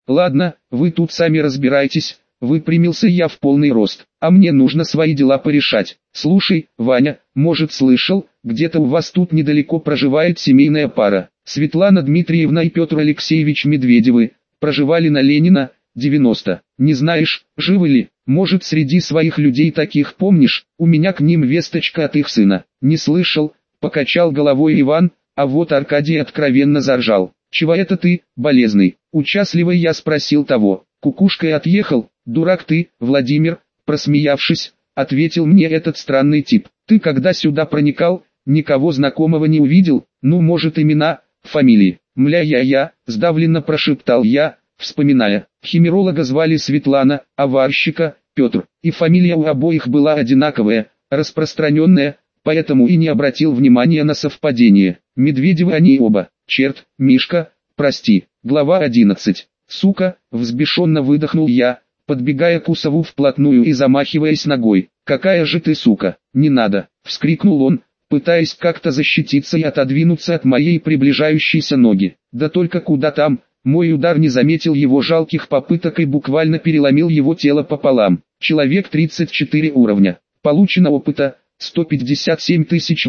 Ладно, вы тут сами разбирайтесь, выпрямился я в полный рост, а мне нужно свои дела порешать. Слушай, Ваня, может слышал, где-то у вас тут недалеко проживает семейная пара. Светлана Дмитриевна и Петр Алексеевич Медведевы, проживали на Ленина, 90. Не знаешь, живы ли? Может, среди своих людей таких помнишь? У меня к ним весточка от их сына. Не слышал, покачал головой Иван, а вот Аркадий откровенно заржал. Чего это ты, болезный? Участливо я спросил того. Кукушкой отъехал, дурак ты, Владимир, просмеявшись, ответил мне этот странный тип. Ты когда сюда проникал, никого знакомого не увидел? Ну, может, имена, фамилии? Мля я, сдавленно прошептал я, вспоминая. Химеролога звали Светлана, а варщика – Петр, и фамилия у обоих была одинаковая, распространенная, поэтому и не обратил внимания на совпадение. Медведевы они оба. Черт, Мишка, прости. Глава 11. Сука, взбешенно выдохнул я, подбегая к Усову вплотную и замахиваясь ногой. Какая же ты сука, не надо, вскрикнул он, пытаясь как-то защититься и отодвинуться от моей приближающейся ноги. Да только куда там, мой удар не заметил его жалких попыток и буквально переломил его тело пополам. Человек 34 уровня. Получено опыта 157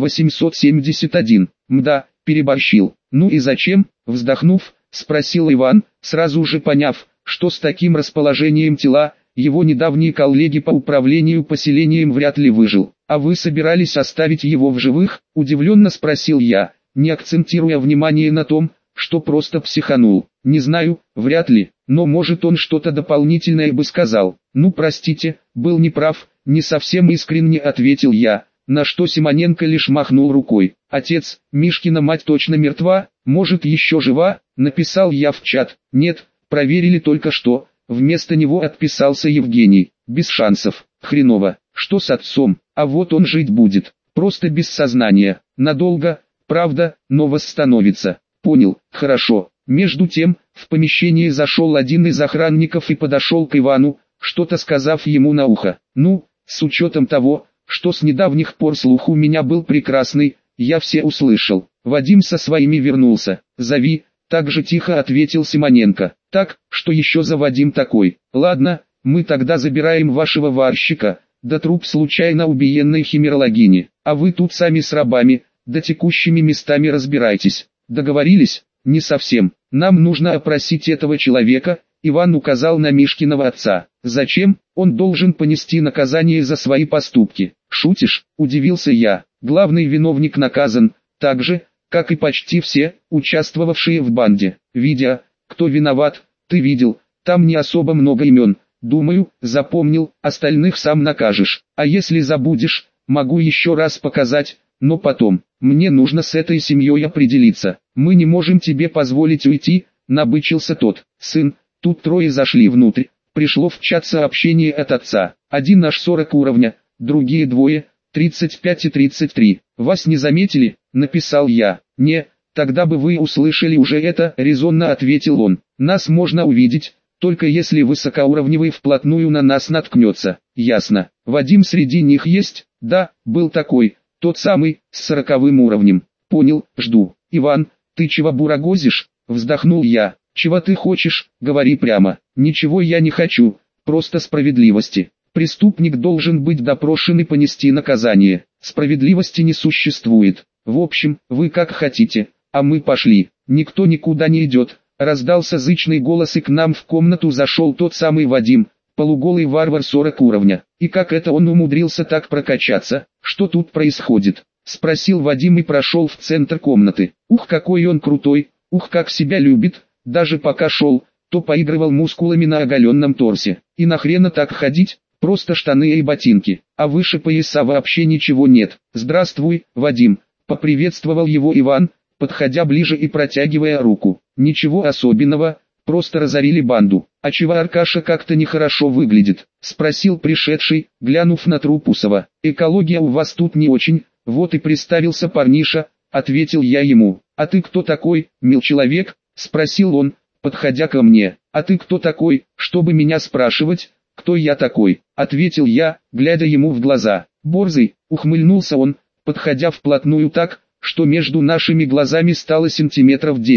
871. Мда, переборщил. Ну и зачем, вздохнув, спросил Иван, сразу же поняв, что с таким расположением тела, его недавние коллеги по управлению поселением вряд ли выжил. А вы собирались оставить его в живых? Удивленно спросил я, не акцентируя внимание на том, что просто психанул. Не знаю, вряд ли, но может он что-то дополнительное бы сказал. Ну простите, был неправ, не совсем искренне ответил я, на что Симоненко лишь махнул рукой. Отец, Мишкина мать точно мертва, может еще жива, написал я в чат. Нет, проверили только что, вместо него отписался Евгений. Без шансов, хреново, что с отцом, а вот он жить будет, просто без сознания, надолго, правда, но восстановится. Понял, хорошо. Между тем, в помещение зашел один из охранников и подошел к Ивану, что-то сказав ему на ухо. Ну, с учетом того, что с недавних пор слух у меня был прекрасный, я все услышал. Вадим со своими вернулся. Зови, так же тихо ответил Симоненко. Так, что еще за Вадим такой? Ладно, мы тогда забираем вашего варщика, да труп случайно убиенной химерологини. А вы тут сами с рабами, да текущими местами разбирайтесь. Договорились? Не совсем. Нам нужно опросить этого человека. Иван указал на Мишкиного отца. Зачем? Он должен понести наказание за свои поступки. Шутишь? Удивился я. Главный виновник наказан, так же, как и почти все, участвовавшие в банде. Видя, кто виноват, ты видел, там не особо много имен. Думаю, запомнил, остальных сам накажешь. А если забудешь, могу еще раз показать, но потом. Мне нужно с этой семьей определиться. Мы не можем тебе позволить уйти, набычился тот. Сын, тут трое зашли внутрь. Пришло в чат сообщение от отца. Один аж 40 уровня, другие двое, 35 и 33. Вас не заметили? Написал я. Не, тогда бы вы услышали уже это, резонно ответил он. Нас можно увидеть, только если высокоуровневый вплотную на нас наткнется. Ясно. Вадим среди них есть? Да, был такой. Тот самый, с 40-м уровнем. Понял, жду. Иван, ты чего бурагозишь? Вздохнул я. Чего ты хочешь, говори прямо. Ничего я не хочу, просто справедливости. Преступник должен быть допрошен и понести наказание. Справедливости не существует. В общем, вы как хотите, а мы пошли. Никто никуда не идет. Раздался зычный голос, и к нам в комнату зашел тот самый Вадим, полуголый варвар 40 уровня. И как это он умудрился так прокачаться? Что тут происходит? Спросил Вадим и прошел в центр комнаты. Ух, какой он крутой, ух, как себя любит. Даже пока шел, то поигрывал мускулами на оголенном торсе. И нахрена так ходить? Просто штаны и ботинки, а выше пояса вообще ничего нет. Здравствуй, Вадим, поприветствовал его Иван, подходя ближе и протягивая руку. Ничего особенного, просто разорили банду. А чего Аркаша как-то нехорошо выглядит? Спросил пришедший, глянув на труп Усова. Экология у вас тут не очень, вот и представился парниша, ответил я ему. А ты кто такой, мил человек? Спросил он, подходя ко мне. А ты кто такой, чтобы меня спрашивать? «Кто я такой?» — ответил я, глядя ему в глаза. «Борзый», — ухмыльнулся он, подходя вплотную так, что между нашими глазами стало сантиметров 10.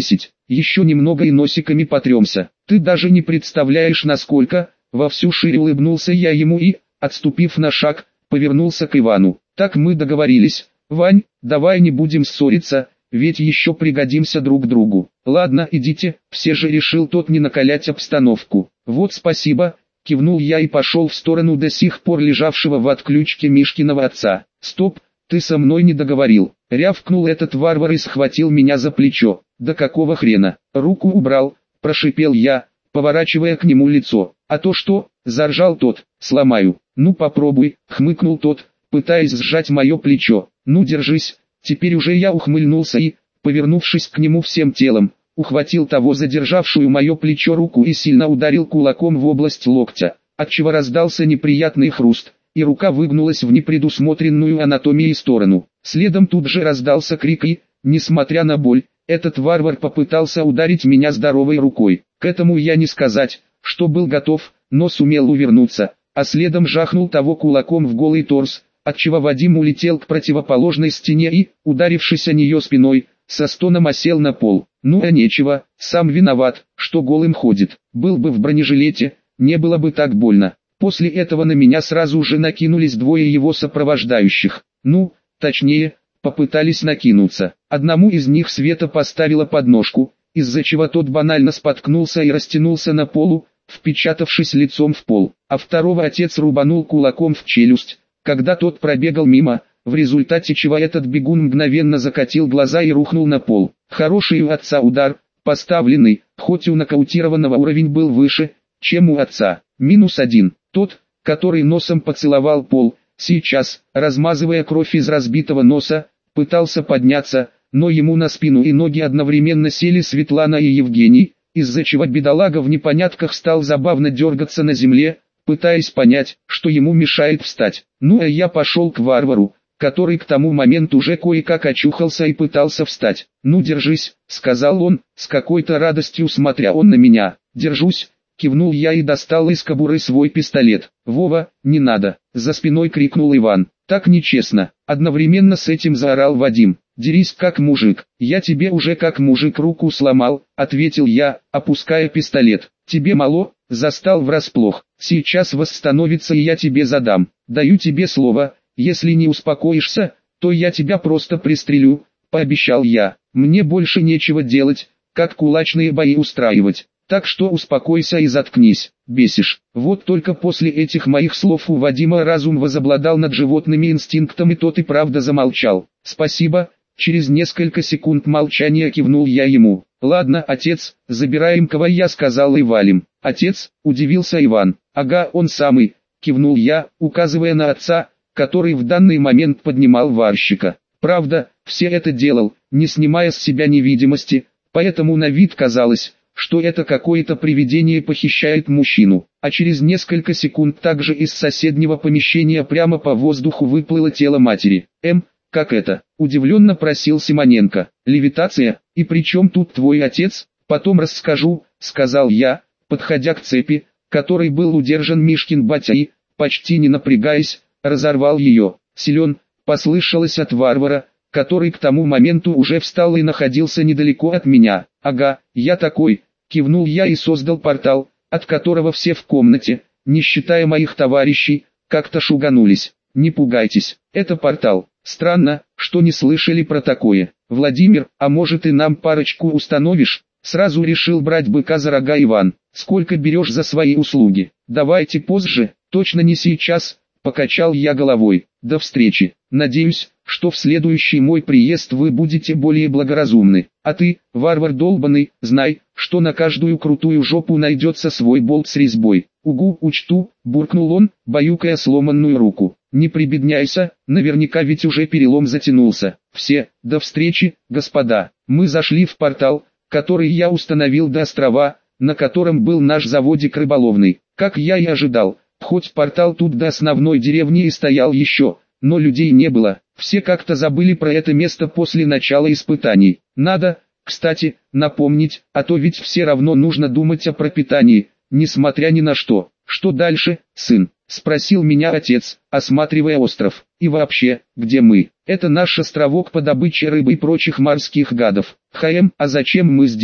еще немного и носиками потремся. Ты даже не представляешь насколько. Во всю шире улыбнулся я ему и, отступив на шаг, повернулся к Ивану. Так мы договорились. Вань, давай не будем ссориться, ведь еще пригодимся друг другу. Ладно, идите, все же решил тот не накалять обстановку. Вот спасибо, кивнул я и пошел в сторону до сих пор лежавшего в отключке Мишкиного отца. Стоп, ты со мной не договорил. Рявкнул этот варвар и схватил меня за плечо. Да какого хрена? Руку убрал, прошипел я, поворачивая к нему лицо. А то что? Заржал тот. Сломаю. Ну попробуй, хмыкнул тот, пытаясь сжать мое плечо. Ну держись. Теперь уже я ухмыльнулся и, повернувшись к нему всем телом, ухватил того задержавшую мое плечо руку и сильно ударил кулаком в область локтя, отчего раздался неприятный хруст, и рука выгнулась в непредусмотренную анатомией сторону. Следом тут же раздался крик и, несмотря на боль, этот варвар попытался ударить меня здоровой рукой. К этому я не сказать, что был готов, но сумел увернуться, а следом жахнул того кулаком в голый торс, отчего Вадим улетел к противоположной стене и, ударившись о нее спиной, со стоном осел на пол. Ну а нечего, сам виноват, что голым ходит. Был бы в бронежилете, не было бы так больно. После этого на меня сразу же накинулись двое его сопровождающих. Ну, точнее, попытались накинуться. Одному из них Света поставила подножку, из-за чего тот банально споткнулся и растянулся на полу, впечатавшись лицом в пол. А второго отец рубанул кулаком в челюсть, когда тот пробегал мимо, в результате чего этот бегун мгновенно закатил глаза и рухнул на пол. Хороший у отца удар, поставленный, хоть у нокаутированного уровень был выше, чем у отца. -1. Тот, который носом поцеловал пол, сейчас, размазывая кровь из разбитого носа, пытался подняться, но ему на спину и ноги одновременно сели Светлана и Евгений, из-за чего бедолага в непонятках стал забавно дергаться на земле, пытаясь понять, что ему мешает встать. Ну а я пошел к варвару, который к тому моменту уже кое-как очухался и пытался встать. «Ну держись», — сказал он, с какой-то радостью смотря он на меня. «Держусь», — кивнул я и достал из кобуры свой пистолет. «Вова, не надо», — за спиной крикнул Иван. «Так нечестно», — одновременно с этим заорал Вадим. «Дерись как мужик». «Я тебе уже как мужик руку сломал», — ответил я, опуская пистолет. «Тебе мало?» «Застал врасплох. Сейчас восстановится и я тебе задам. Даю тебе слово, если не успокоишься, то я тебя просто пристрелю», — пообещал я. «Мне больше нечего делать, как кулачные бои устраивать. Так что успокойся и заткнись, бесишь». Вот только после этих моих слов у Вадима разум возобладал над животными инстинктом и тот и правда замолчал. «Спасибо», — через несколько секунд молчания кивнул я ему. «Ладно, отец, забираем кого я сказал и валим». «Отец?» — удивился Иван. «Ага, он самый», — кивнул я, указывая на отца, который в данный момент поднимал варщика. Правда, все это делал, не снимая с себя невидимости, поэтому на вид казалось, что это какое-то привидение похищает мужчину. А через несколько секунд также из соседнего помещения прямо по воздуху выплыло тело матери. Как это?» — удивленно просил Симоненко. «Левитация? И при чем тут твой отец?» «Потом расскажу», — сказал я, подходя к цепи, которой был удержан Мишкин батя и, почти не напрягаясь, разорвал ее. «Силен», — послышалось от варвара, который к тому моменту уже встал и находился недалеко от меня. «Ага, я такой», — кивнул я и создал портал, от которого все в комнате, не считая моих товарищей, как-то шуганулись. «Не пугайтесь, это портал. Странно, что не слышали про такое. Владимир, а может и нам парочку установишь?» Сразу решил брать быка за рога Иван. «Сколько берешь за свои услуги?» «Давайте позже, точно не сейчас», — покачал я головой. «До встречи. Надеюсь, что в следующий мой приезд вы будете более благоразумны. А ты, варвар долбаный, знай, что на каждую крутую жопу найдется свой болт с резьбой». «Угу, учту», — буркнул он, баюкая сломанную руку. «Не прибедняйся, наверняка ведь уже перелом затянулся. Все, до встречи, господа». Мы зашли в портал, который я установил до острова, на котором был наш заводик рыболовный. Как я и ожидал, хоть портал тут до основной деревни и стоял еще, но людей не было. Все как-то забыли про это место после начала испытаний. Надо, кстати, напомнить, а то ведь все равно нужно думать о пропитании, несмотря ни на что. «Что дальше, сын?» — спросил меня отец, осматривая остров. «И вообще, где мы?» «Это наш островок по добыче рыбы и прочих морских гадов». «А зачем мы здесь?»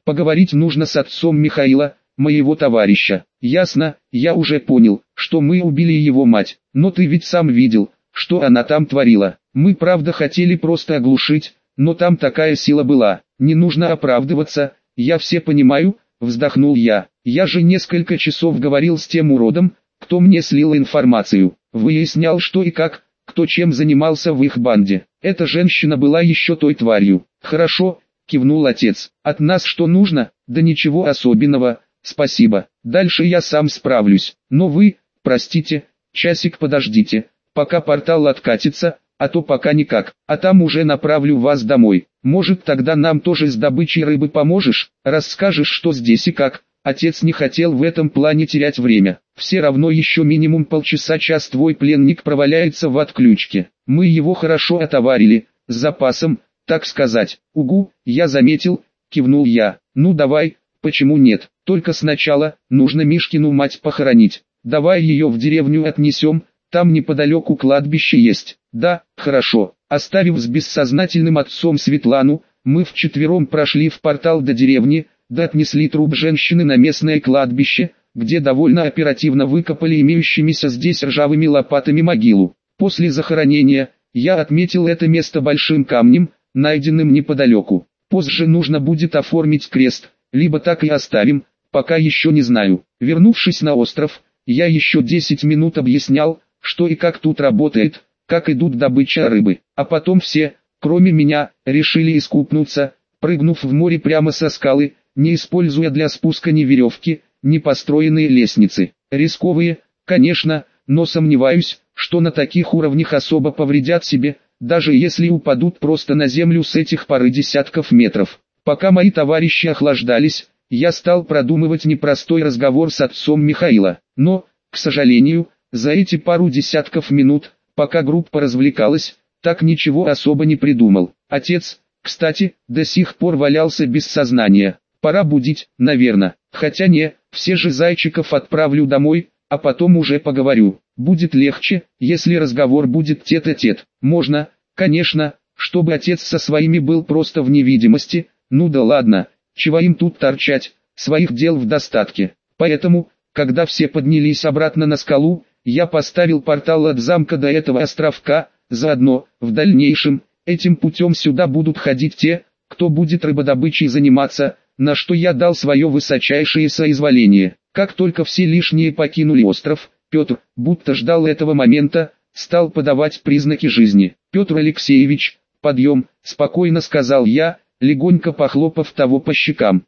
Поговорить нужно с отцом Михаила, моего товарища. Ясно, я уже понял, что мы убили его мать, но ты ведь сам видел, что она там творила. Мы правда хотели просто оглушить, но там такая сила была. Не нужно оправдываться, я все понимаю, вздохнул я. Я же несколько часов говорил с тем уродом, кто мне слил информацию. Выяснял что и как, кто чем занимался в их банде. Эта женщина была еще той тварью. Хорошо, кивнул отец. От нас что нужно? Да ничего особенного, спасибо. Дальше я сам справлюсь. Но вы, простите, часик подождите, пока портал откатится, а то пока никак. А там уже направлю вас домой. Может тогда нам тоже с добычей рыбы поможешь? Расскажешь что здесь и как. Отец не хотел в этом плане терять время. Все равно еще минимум полчаса-час твой пленник проваляется в отключке. Мы его хорошо отоварили, с запасом, так сказать. Угу, я заметил, кивнул я. Ну давай, почему нет? Только сначала, нужно Мишкину мать похоронить. Давай ее в деревню отнесем, там неподалеку кладбище есть. Да, хорошо. Оставив с бессознательным отцом Светлану, мы вчетвером прошли в портал до деревни, да отнесли труп женщины на местное кладбище, где довольно оперативно выкопали имеющимися здесь ржавыми лопатами могилу. После захоронения, я отметил это место большим камнем, найденным неподалеку. Позже нужно будет оформить крест, либо так и оставим, пока еще не знаю. Вернувшись на остров, я еще 10 минут объяснял, что и как тут работает, как идут добыча рыбы. А потом все, кроме меня, решили искупнуться, прыгнув в море прямо со скалы, не используя для спуска ни веревки, ни построенные лестницы. Рисковые, конечно, но сомневаюсь, что на таких уровнях особо повредят себе, даже если упадут просто на землю с этих пары десятков метров. Пока мои товарищи охлаждались, я стал продумывать непростой разговор с отцом Михаила. Но, к сожалению, за эти пару десятков минут, пока группа развлекалась, так ничего особо не придумал. Отец, кстати, до сих пор валялся без сознания. Пора будить, наверное. Хотя не, все же зайчиков отправлю домой, а потом уже поговорю. Будет легче, если разговор будет тет-а-тет. Можно, конечно, чтобы отец со своими был просто в невидимости. Ну да ладно, чего им тут торчать, своих дел в достатке. Поэтому, когда все поднялись обратно на скалу, я поставил портал от замка до этого островка, заодно, в дальнейшем, этим путем сюда будут ходить те, кто будет рыбодобычей заниматься, на что я дал свое высочайшее соизволение. Как только все лишние покинули остров, Петр, будто ждал этого момента, стал подавать признаки жизни. «Петр Алексеевич, подъем», — спокойно сказал я, легонько похлопав того по щекам.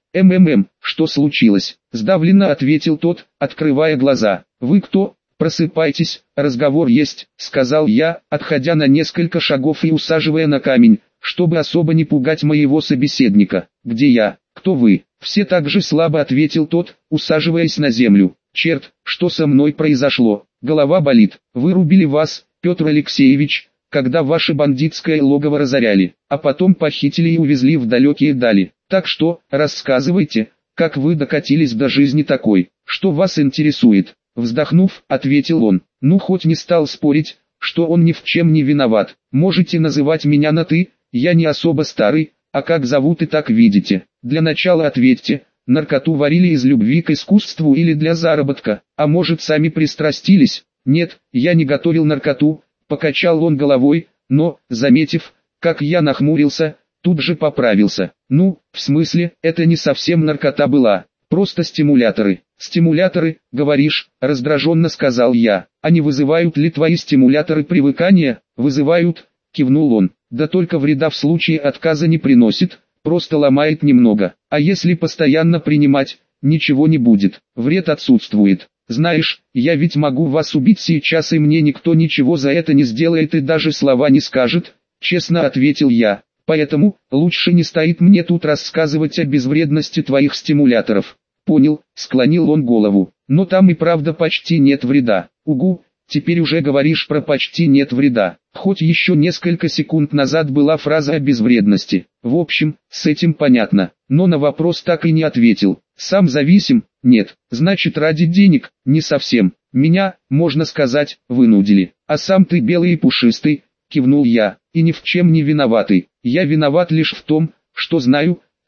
Что случилось?» — сдавленно ответил тот, открывая глаза. «Вы кто? Просыпайтесь, разговор есть», — сказал я, отходя на несколько шагов и усаживая на камень, чтобы особо не пугать моего собеседника. «Где я? Кто вы?» Все так же слабо ответил тот, усаживаясь на землю. «Черт, что со мной произошло? Голова болит. Вырубили вас, Петр Алексеевич, когда ваше бандитское логово разоряли, а потом похитили и увезли в далекие дали. Так что, рассказывайте, как вы докатились до жизни такой, что вас интересует?» Вздохнув, ответил он. Ну хоть не стал спорить, что он ни в чем не виноват. «Можете называть меня на «ты», я не особо старый, а как зовут и так видите. Для начала ответьте, наркоту варили из любви к искусству или для заработка, а может сами пристрастились?» «Нет, я не готовил наркоту», покачал он головой, но, заметив, как я нахмурился, тут же поправился. «Ну, в смысле, это не совсем наркота была, просто стимуляторы». «Стимуляторы, говоришь?» — раздраженно сказал я. «А не вызывают ли твои стимуляторы привыкания?» «Вызывают», — кивнул он. «Да только вреда в случае отказа не приносит, просто ломает немного. А если постоянно принимать, ничего не будет, вред отсутствует. Знаешь, я ведь могу вас убить сейчас и мне никто ничего за это не сделает и даже слова не скажет», — честно ответил я. «Поэтому, лучше не стоит мне тут рассказывать о безвредности твоих стимуляторов». «Понял», — склонил он голову. «Но там и правда почти нет вреда». «Угу, теперь уже говоришь про почти нет вреда». Хоть еще несколько секунд назад была фраза о безвредности. В общем, с этим понятно. Но на вопрос так и не ответил. «Сам зависим?» «Нет». «Значит ради денег?» «Не совсем. Меня, можно сказать, вынудили». «А сам ты белый и пушистый», — кивнул я, — «и ни в чем не виноватый. Я виноват лишь в том, что знаю,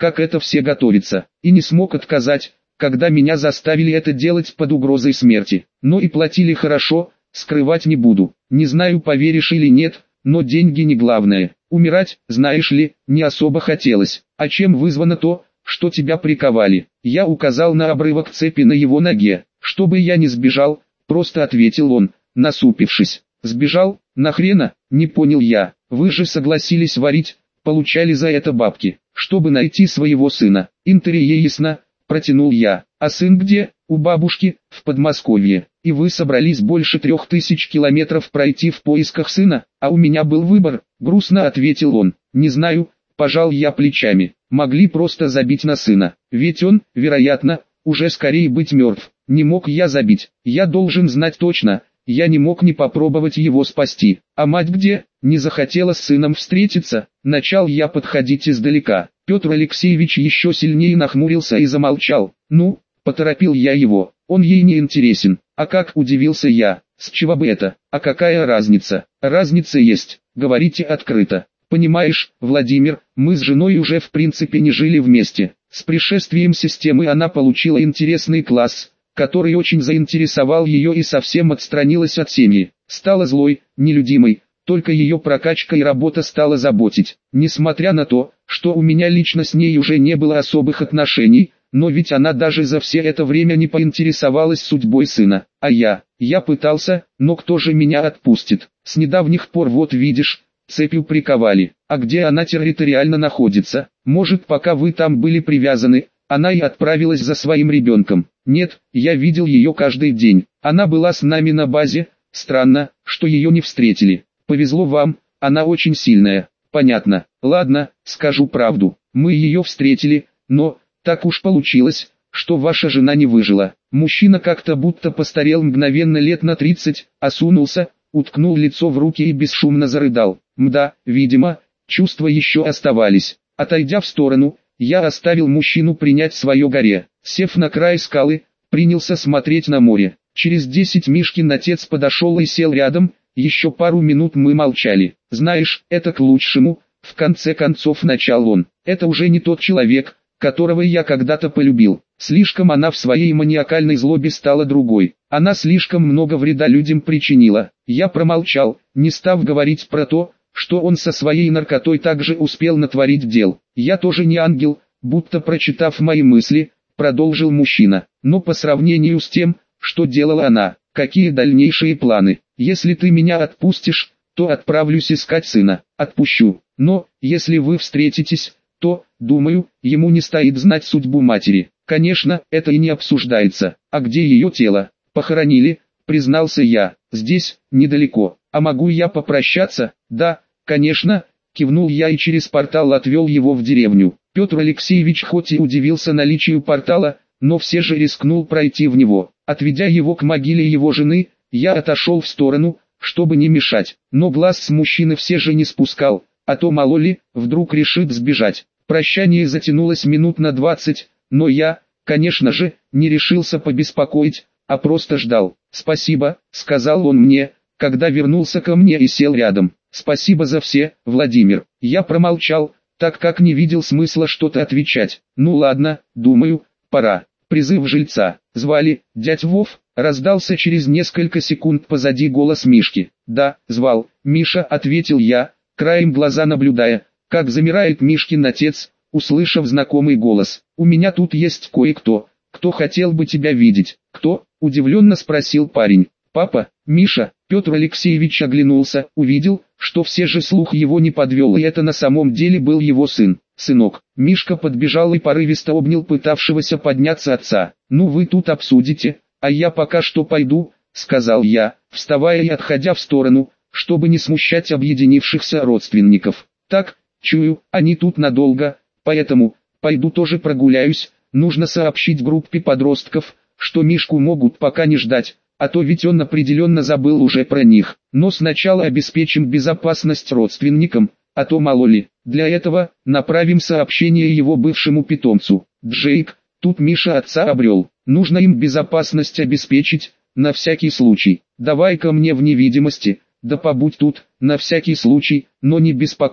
как это все готовится, и не смог отказать, когда меня заставили это делать под угрозой смерти. Но и платили хорошо, скрывать не буду. Не знаю, поверишь или нет, но деньги не главное. Умирать, знаешь ли, не особо хотелось. А чем вызвано то, что тебя приковали? Я указал на обрывок цепи на его ноге. Чтобы я не сбежал, просто ответил он, насупившись. Сбежал? Нахрена? Не понял я. Вы же согласились варить, получали за это бабки, чтобы найти своего сына. Интерье ясно, протянул я. А сын где? У бабушки, в Подмосковье. И вы собрались больше 3000 километров пройти в поисках сына? А у меня был выбор, грустно ответил он. Не знаю, пожал я плечами. Могли просто забить на сына. Ведь он, вероятно, уже скорее быть мертв. Не мог я забить. Я должен знать точно. Я не мог не попробовать его спасти. А мать где? Не захотела с сыном встретиться. Начал я подходить издалека. Петр Алексеевич еще сильнее нахмурился и замолчал. Ну, поторопил я его. Он ей не интересен. А как, удивился я. С чего бы это? А какая разница? Разница есть. Говорите открыто. Понимаешь, Владимир, мы с женой уже в принципе не жили вместе. С пришествием системы она получила интересный класс, который очень заинтересовал ее и совсем отстранилась от семьи. Стала злой, нелюдимой, только ее прокачка и работа стала заботить. Несмотря на то, что у меня лично с ней уже не было особых отношений, но ведь она даже за все это время не поинтересовалась судьбой сына. А я пытался, но кто же меня отпустит? С недавних пор вот видишь, цепью приковали. А где она территориально находится? Может, пока вы там были привязаны, она и отправилась за своим ребенком? Нет, я видел ее каждый день. Она была с нами на базе. Странно, что ее не встретили. Повезло вам, она очень сильная. Понятно. Ладно, скажу правду. Мы ее встретили, но так уж получилось, что ваша жена не выжила. Мужчина как-то будто постарел мгновенно лет на 30, осунулся, уткнул лицо в руки и бесшумно зарыдал. Мда, видимо, чувства еще оставались. Отойдя в сторону, я оставил мужчину принять свое горе. Сев на край скалы, принялся смотреть на море. Через 10 Мишкин отец подошел и сел рядом, еще пару минут мы молчали. Знаешь, это к лучшему, в конце концов начал он. Это уже не тот человек, которого я когда-то полюбил. Слишком она в своей маниакальной злобе стала другой. Она слишком много вреда людям причинила. Я промолчал, не став говорить про то, что он со своей наркотой также успел натворить дел. Я тоже не ангел, будто прочитав мои мысли, продолжил мужчина. Но по сравнению с тем, что делала она, какие дальнейшие планы? Если ты меня отпустишь, то отправлюсь искать сына. Отпущу. Но, если вы встретитесь, то, думаю, ему не стоит знать судьбу матери. Конечно, это и не обсуждается. А где ее тело? Похоронили, признался я. Здесь, недалеко. А могу я попрощаться? Да, конечно, кивнул я и через портал отвел его в деревню. Петр Алексеевич хоть и удивился наличию портала, но все же рискнул пройти в него. Отведя его к могиле его жены, я отошел в сторону, чтобы не мешать. Но глаз с мужчины все же не спускал, а то мало ли, вдруг решит сбежать. Прощание затянулось минут на 20, но я, конечно же, не решился побеспокоить, а просто ждал. «Спасибо», — сказал он мне, когда вернулся ко мне и сел рядом. «Спасибо за все, Владимир». Я промолчал, так как не видел смысла что-то отвечать. «Ну ладно, думаю, пора». Призыв жильца. Звали, дядь Вов, раздался через несколько секунд позади голос Мишки. «Да, звал, Миша», — ответил я, краем глаза наблюдая, как замирает Мишкин отец, услышав знакомый голос. «У меня тут есть кое-кто, кто хотел бы тебя видеть». «Кто?» — удивленно спросил парень. «Папа, Миша». Петр Алексеевич оглянулся, увидел, что все же слух его не подвел, и это на самом деле был его сын. «Сынок». Мишка подбежал и порывисто обнял пытавшегося подняться отца. «Ну вы тут обсудите, а я пока что пойду», — сказал я, вставая и отходя в сторону, чтобы не смущать объединившихся родственников. «Так, чую, они тут надолго, поэтому, пойду тоже прогуляюсь, нужно сообщить группе подростков, что Мишку могут пока не ждать, а то ведь он определенно забыл уже про них. Но сначала обеспечим безопасность родственникам, а то мало ли. Для этого, направим сообщение его бывшему питомцу. Джейк, тут Миша отца обрел, нужно им безопасность обеспечить, на всякий случай. Давай ко мне в невидимости, да побудь тут, на всякий случай, но не беспокой».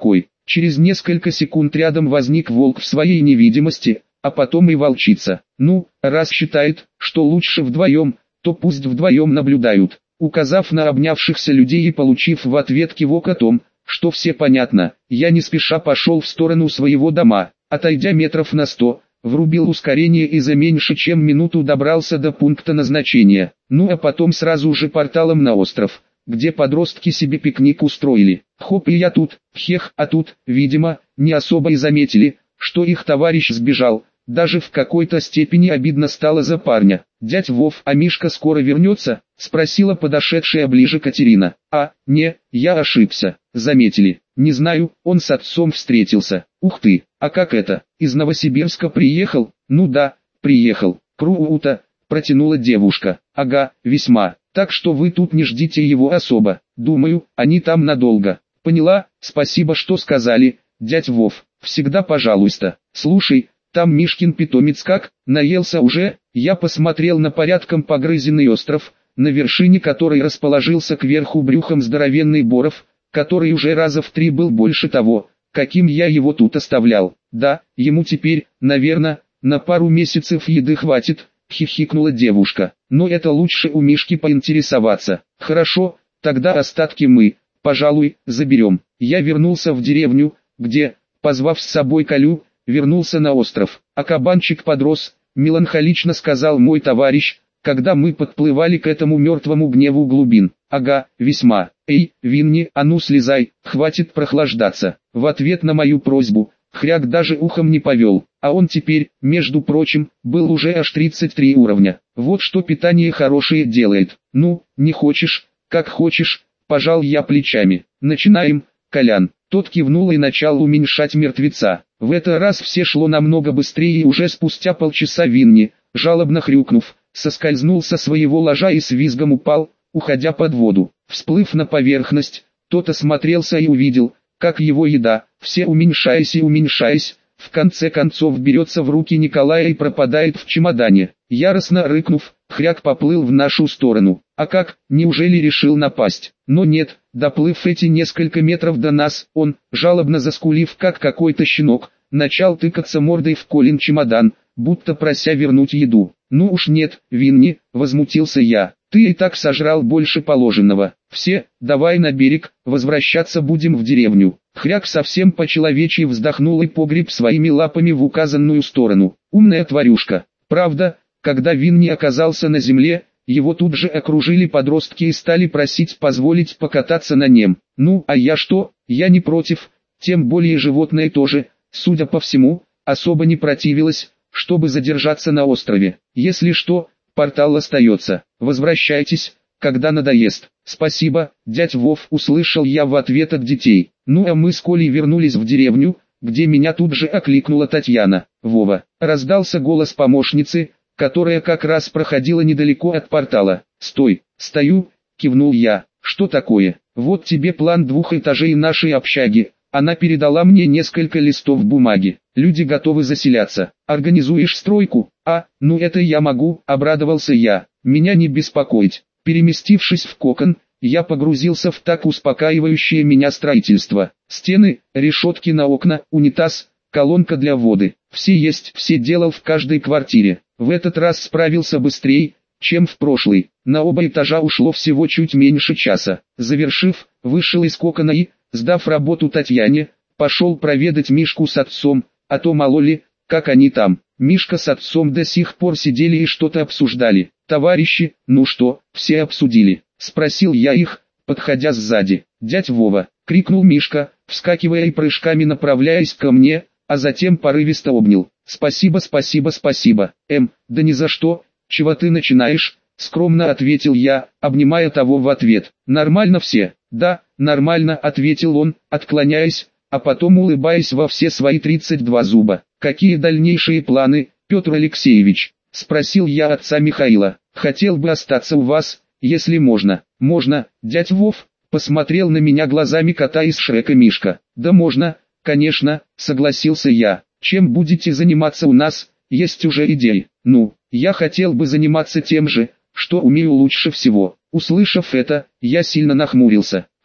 Через несколько секунд рядом возник волк в своей невидимости, а потом и волчица. Ну, раз считает, что лучше вдвоем, то пусть вдвоем наблюдают. Указав на обнявшихся людей и получив в ответ кивок о том, что все понятно, я не спеша пошел в сторону своего дома. Отойдя метров на 100, врубил ускорение и за меньше чем минуту добрался до пункта назначения. Ну а потом сразу же порталом на остров, где подростки себе пикник устроили. Хоп, и я тут, хех, а тут, видимо, не особо и заметили, что их товарищ сбежал. Даже в какой-то степени обидно стало за парня. «Дядь Вов, а Мишка скоро вернется?» — спросила подошедшая ближе Катерина. Не, я ошибся. Заметили. Не знаю, он с отцом встретился. Ух ты, а как это? Из Новосибирска приехал? Ну да, приехал. Круто, протянула девушка. Ага, весьма. Так что вы тут не ждите его особо. Думаю, они там надолго. Поняла, спасибо, что сказали, дядь Вов. Всегда пожалуйста. Слушай, там Мишкин питомец как, наелся уже? Я посмотрел на порядком погрызенный остров, на вершине которой расположился кверху брюхом здоровенный Боров, который уже раза в 3 был больше того, каким я его тут оставлял. Да, ему теперь, наверное, на пару месяцев еды хватит, хихикнула девушка. Но это лучше у Мишки поинтересоваться. Хорошо, тогда остатки мы, пожалуй, заберем. Я вернулся в деревню, где, позвав с собой Колю, вернулся на остров. А кабанчик подрос, меланхолично сказал мой товарищ, когда мы подплывали к этому мертвому гневу глубин. Ага, весьма. Эй, Винни, а ну слезай, хватит прохлаждаться. В ответ на мою просьбу, хряк даже ухом не повел. А он теперь, между прочим, был уже аж 33 уровня. Вот что питание хорошее делает. Ну, не хочешь, как хочешь, пожал я плечами. Начинаем, Колян. Тот кивнул и начал уменьшать мертвеца. В этот раз все шло намного быстрее, и уже спустя полчаса Винни, жалобно хрюкнув, соскользнул со своего ложа и с визгом упал, уходя под воду. Всплыв на поверхность, тот осмотрелся и увидел, как его еда, все уменьшаясь и уменьшаясь, в конце концов берется в руки Николая и пропадает в чемодане. Яростно рыкнув, хряк поплыл в нашу сторону. А как, неужели решил напасть? Но нет, доплыв эти несколько метров до нас, он, жалобно заскулив как какой-то щенок, начал тыкаться мордой в Колин чемодан, будто прося вернуть еду. Ну уж нет, Винни, возмутился я, ты и так сожрал больше положенного. Все, давай на берег, возвращаться будем в деревню. Хряк совсем по-человечьи вздохнул и погреб своими лапами в указанную сторону. Умная тварюшка. Правда, когда Винни оказался на земле, его тут же окружили подростки и стали просить позволить покататься на нем. Ну, а я что? Я не против, тем более животное тоже, судя по всему, особо не противилось, чтобы задержаться на острове. Если что, портал остается. Возвращайтесь, когда надоест. Спасибо, дядь Вов, услышал я в ответ от детей. Ну а мы с Колей вернулись в деревню, где меня тут же окликнула Татьяна. Вова, раздался голос помощницы, которая как раз проходила недалеко от портала. «Стой!» «Стою!» — кивнул я. «Что такое?» «Вот тебе план 2 этажей нашей общаги». Она передала мне несколько листов бумаги. «Люди готовы заселяться. Организуешь стройку?» Ну это я могу», — обрадовался я. «Меня не беспокоить». Переместившись в кокон, я погрузился в так успокаивающее меня строительство. Стены, решетки на окна, унитаз, колонка для воды. Все есть, все делал в каждой квартире. В этот раз справился быстрее, чем в прошлый. На оба этажа ушло всего чуть меньше часа. Завершив, вышел из кокона и, сдав работу Татьяне, пошел проведать Мишку с отцом, а то мало ли, как они там. Мишка с отцом до сих пор сидели и что-то обсуждали. «Товарищи, ну что, все обсудили?» — спросил я их, подходя сзади. «Дядь Вова!» — крикнул Мишка, вскакивая и прыжками направляясь ко мне, а затем порывисто обнял. «Спасибо, спасибо, спасибо, да ни за что, чего ты начинаешь?» — скромно ответил я, обнимая того в ответ. «Нормально все?» «Да, нормально», — ответил он, отклоняясь, а потом улыбаясь во все свои 32 зуба. «Какие дальнейшие планы, Петр Алексеевич?» — спросил я отца Михаила. «Хотел бы остаться у вас, если можно». «Можно, дядь Вов?» — посмотрел на меня глазами кота из Шрека Мишка. «Да можно, конечно», — согласился я. «Чем будете заниматься у нас? Есть уже идеи». «Ну, я хотел бы заниматься тем же, что умею лучше всего». Услышав это, я сильно нахмурился.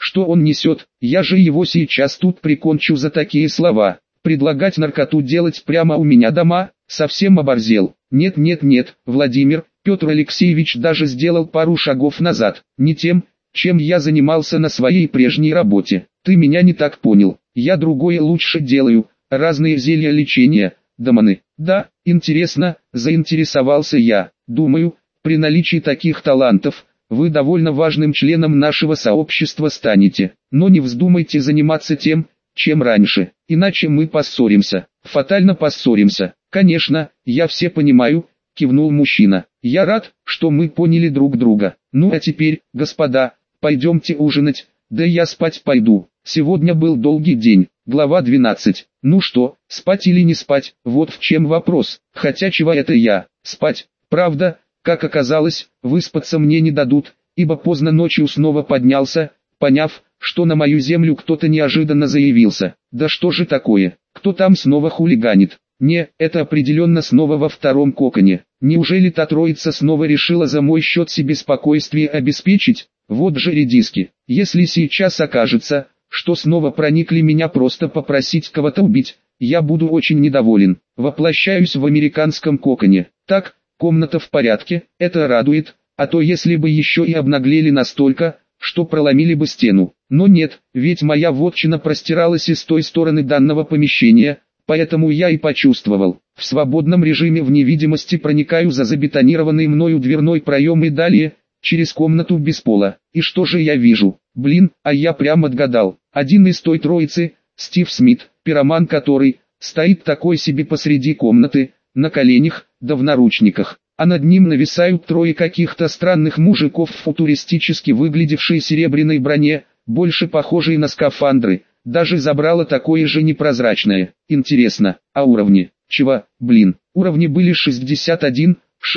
Что он несет? Я же его сейчас тут прикончу за такие слова. Предлагать наркоту делать прямо у меня дома? Совсем оборзел. Нет, нет, нет, Владимир. Петр Алексеевич даже сделал пару шагов назад. Не тем, чем я занимался на своей прежней работе. Ты меня не так понял. Я другое лучше делаю. Разные зелья лечения, демоны. Да, интересно, заинтересовался я. Думаю, при наличии таких талантов, вы довольно важным членом нашего сообщества станете. Но не вздумайте заниматься тем, чем раньше, иначе мы поссоримся. Фатально поссоримся. Конечно, я все понимаю, кивнул мужчина. Я рад, что мы поняли друг друга. Ну а теперь, господа, пойдемте ужинать, да я спать пойду. Сегодня был долгий день. Глава 12. Ну что, спать или не спать, вот в чем вопрос. Хотя чего это я, спать, правда, как оказалось, выспаться мне не дадут, ибо поздно ночью снова поднялся, поняв, что на мою землю кто-то неожиданно заявился. Да что же такое, кто там снова хулиганит? Не, это определенно снова во втором коконе. Неужели та троица снова решила за мой счет себе спокойствие обеспечить? Вот же редиски. Если сейчас окажется, что снова проникли меня просто попросить кого-то убить, я буду очень недоволен. Воплощаюсь в американском коконе. Так, комната в порядке, это радует, а то если бы еще и обнаглели настолько, что проломили бы стену. Но нет, ведь моя вотчина простиралась и с той стороны данного помещения, поэтому я и почувствовал. В свободном режиме в невидимости проникаю за забетонированный мною дверной проем и далее, через комнату без пола. И что же я вижу? Блин, а я прям отгадал. Один из той троицы, Стив Смит, пироман который, стоит такой себе посреди комнаты, на коленях, да в наручниках. А над ним нависают трое каких-то странных мужиков в футуристически выглядевшей серебряной броне, больше похожие на скафандры. Даже забрало такое же непрозрачное. Интересно, а уровни? Чего, блин, уровни были 61,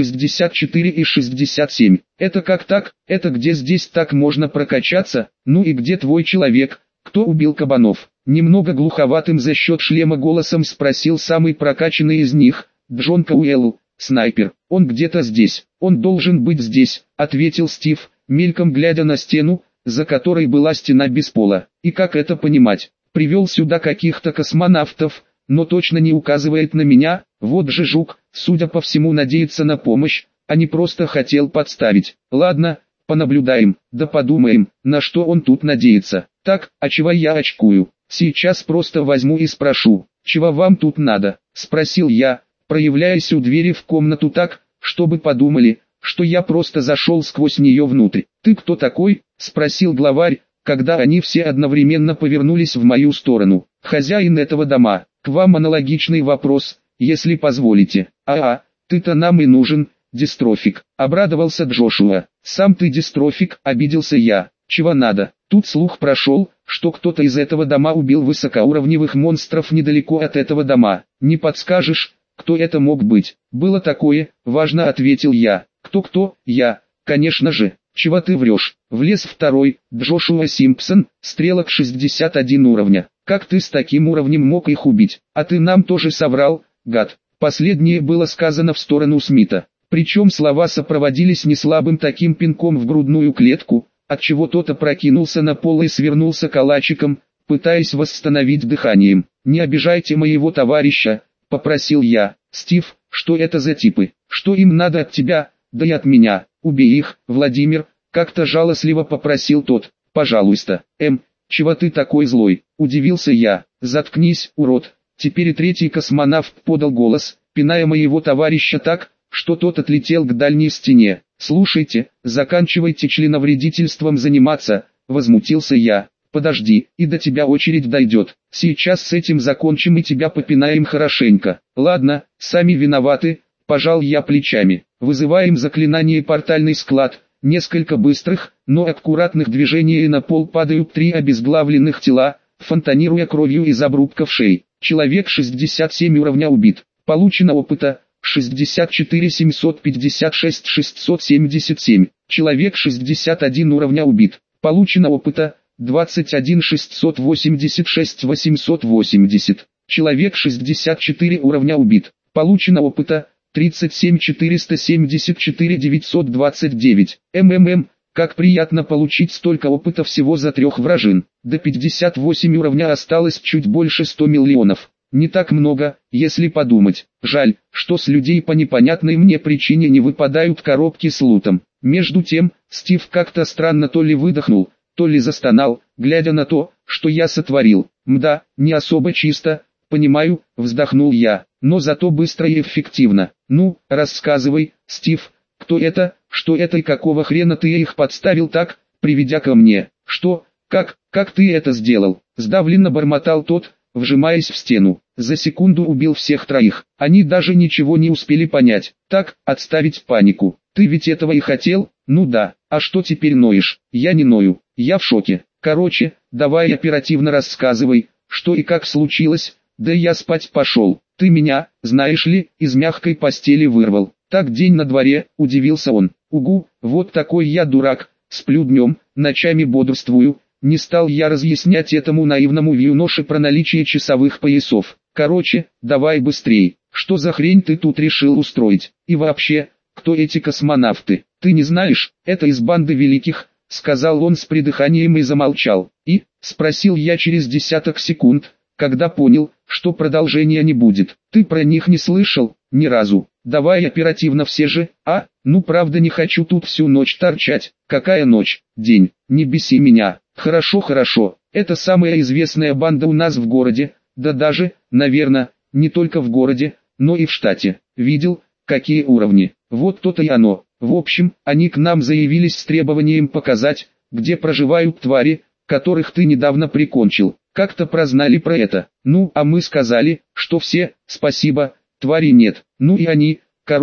64 и 67. Это как так? Это где здесь так можно прокачаться? Ну и где твой человек? Кто убил кабанов? Немного глуховатым за счет шлема голосом спросил самый прокачанный из них, Джон Кауэлл, снайпер. Он где-то здесь. Он должен быть здесь, ответил Стив, мельком глядя на стену, за которой была стена без пола. И как это понимать? Привел сюда каких-то космонавтов, но точно не указывает на меня. Вот же жук, судя по всему, надеется на помощь, а не просто хотел подставить. Ладно, понаблюдаем, да подумаем, на что он тут надеется. Так, а чего я очкую? Сейчас просто возьму и спрошу, чего вам тут надо? Спросил я, проявляясь у двери в комнату так, чтобы подумали, что я просто зашел сквозь нее внутрь. «Ты кто такой?» – спросил главарь, когда они все одновременно повернулись в мою сторону. «Хозяин этого дома. К вам аналогичный вопрос, если позволите». Ты-то нам и нужен, дистрофик», – обрадовался Джошуа. «Сам ты дистрофик», – обиделся я. «Чего надо?» Тут слух прошел, что кто-то из этого дома убил высокоуровневых монстров недалеко от этого дома. «Не подскажешь, кто это мог быть?» «Было такое», – важно ответил я. «Кто-кто?» «Я, конечно же». «Чего ты врешь?» Влез второй, Джошуа Симпсон, стрелок 61 уровня. «Как ты с таким уровнем мог их убить? А ты нам тоже соврал, гад». Последнее было сказано в сторону Смита. Причем слова сопроводились неслабым таким пинком в грудную клетку, отчего тот опрокинулся на пол и свернулся калачиком, пытаясь восстановить дыханием. «Не обижайте моего товарища», — попросил я. «Стив, что это за типы? Что им надо от тебя, да и от меня? Убей их, Владимир», — как-то жалостливо попросил тот. «Пожалуйста». Чего ты такой злой?» — удивился я. «Заткнись, урод». Теперь и третий космонавт подал голос, пиная моего товарища так, что тот отлетел к дальней стене. «Слушайте, заканчивайте членовредительством заниматься», — возмутился я. «Подожди, и до тебя очередь дойдет. Сейчас с этим закончим и тебя попинаем хорошенько». «Ладно, сами виноваты», — пожал я плечами. «Вызываем заклинание «Портальный склад». Несколько быстрых, но аккуратных движений и на пол падают 3 обезглавленных тела, фонтанируя кровью из обрубков шеи. Человек 67 уровня убит. Получено опыта 64 756 677. Человек 61 уровня убит. Получено опыта 21 686 880. Человек 64 уровня убит. Получено опыта 37 474 929. Как приятно получить столько опыта всего за 3 вражин. До 58 уровня осталось чуть больше 100 миллионов. Не так много, если подумать. Жаль, что с людей по непонятной мне причине не выпадают коробки с лутом. Между тем, Стив как-то странно то ли выдохнул, то ли застонал, глядя на то, что я сотворил. Мда, не особо чисто, понимаю, вздохнул я, но зато быстро и эффективно. Ну, рассказывай, Стив, кто это, что это и какого хрена ты их подставил так, приведя ко мне? Что, как ты это сделал? Сдавленно бормотал тот, вжимаясь в стену. За секунду убил всех 3. Они даже ничего не успели понять. Так, отставить панику. Ты ведь этого и хотел? Ну да. А что теперь ноешь? Я не ною. Я в шоке. Короче, давай оперативно рассказывай, что и как случилось. Да я спать пошел. Ты меня, знаешь ли, из мягкой постели вырвал. Так день на дворе, удивился он. Угу, вот такой я дурак. Сплю днем, ночами бодрствую. Не стал я разъяснять этому наивному юноше про наличие часовых поясов. Короче, давай быстрей. Что за хрень ты тут решил устроить? И вообще, кто эти космонавты? Ты не знаешь? Это из банды великих, сказал он с придыханием и замолчал. И, спросил я через десяток секунд, когда понял, что продолжения не будет. Ты про них не слышал? Ни разу. Давай оперативно все же, ну правда не хочу тут всю ночь торчать. Какая ночь? День. Не беси меня. Хорошо, это самая известная банда у нас в городе, да даже, наверное, не только в городе, но и в штате. Видел, какие уровни? Вот то-то и оно. В общем, они к нам заявились с требованием показать, где проживают твари, которых ты недавно прикончил. Как-то прознали про это. Ну, а мы сказали, что все, спасибо, твари нет. Ну и они,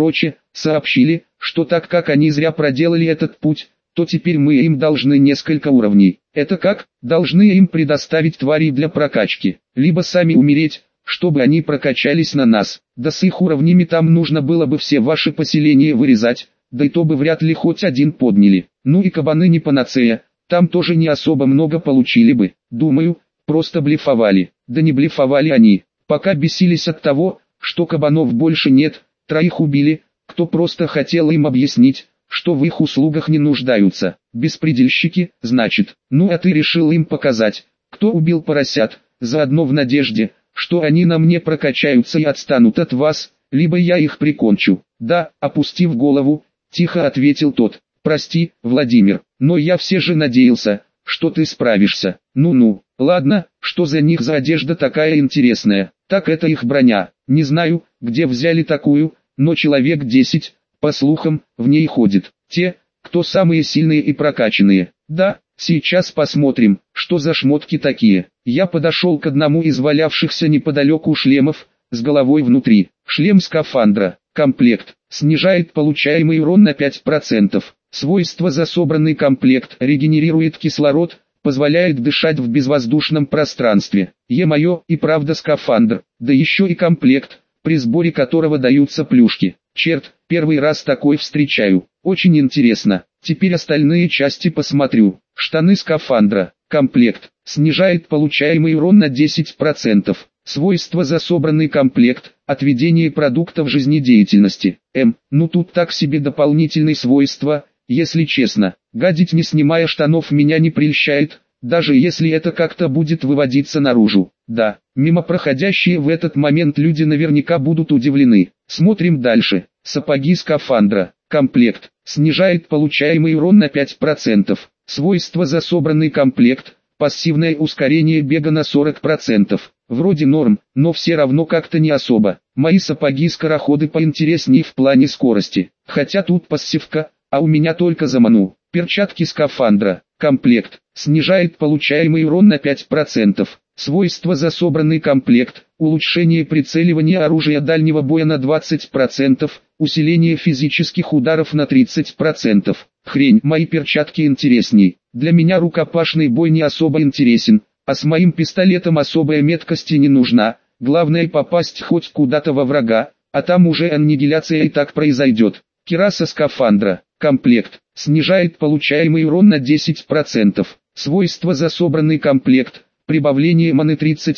сообщили, что так как они зря проделали этот путь, то теперь мы им должны несколько уровней. Это как? Должны им предоставить тварей для прокачки, либо сами умереть, чтобы они прокачались на нас. Да с их уровнями там нужно было бы все ваши поселения вырезать, да и то бы вряд ли хоть один подняли. Ну и кабаны не панацея, там тоже не особо много получили бы. Думаю, просто блефовали. Да не блефовали они, пока бесились от того, что кабанов больше нет, 3 убили, кто просто хотел им объяснить, что в их услугах не нуждаются. Беспредельщики, значит. Ну а ты решил им показать, кто убил поросят, заодно в надежде, что они на мне прокачаются и отстанут от вас, либо я их прикончу. Да, опустив голову, тихо ответил тот. Прости, Владимир, но я все же надеялся, что ты справишься. Ну-ну, ладно, что за них за одежда такая интересная? Так это их броня. Не знаю, где взяли такую, но человек 10, по слухам, в ней ходит. Те, кто самые сильные и прокачанные. Да, сейчас посмотрим, что за шмотки такие. Я подошел к одному из валявшихся неподалеку шлемов, с головой внутри. Шлем скафандра, комплект, снижает получаемый урон на 5%. Свойство за собранный комплект, регенерирует кислород, позволяет дышать в безвоздушном пространстве. Е-мое, и правда скафандр, да еще и комплект, при сборе которого даются плюшки. Черт, первый раз такой встречаю. Очень интересно. Теперь остальные части посмотрю. Штаны скафандра. Комплект. Снижает получаемый урон на 10%. Свойства за собранный комплект. Отведение продуктов жизнедеятельности. Ну тут так себе дополнительные свойства, если честно. Гадить не снимая штанов меня не прельщает, даже если это как-то будет выводиться наружу. Да, мимо проходящие в этот момент люди наверняка будут удивлены. Смотрим дальше. Сапоги скафандра. Комплект. Снижает получаемый урон на 5%. Свойства за собранный комплект. Пассивное ускорение бега на 40%. Вроде норм, но все равно как-то не особо. Мои сапоги-скороходы поинтереснее в плане скорости. Хотя тут пассивка, а у меня только заману. Перчатки скафандра. Комплект. Снижает получаемый урон на 5%. Свойства за собранный комплект. Улучшение прицеливания оружия дальнего боя на 20%. Усиление физических ударов на 30%. Хрень, мои перчатки интересней. Для меня рукопашный бой не особо интересен, а с моим пистолетом особая меткость не нужна. Главное попасть хоть куда-то во врага, а там уже аннигиляция и так произойдет. Кираса скафандра. Комплект. Снижает получаемый урон на 10%. Свойства за собранный комплект. Прибавление маны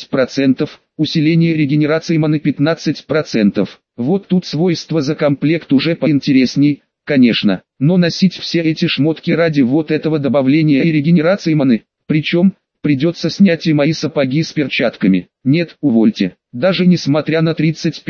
30%, усиление регенерации маны 15%. Вот тут свойства за комплект уже поинтересней. конечно, но носить все эти шмотки ради вот этого добавления и регенерации маны, причем, придется снять и мои сапоги с перчатками. Нет, увольте. Даже несмотря на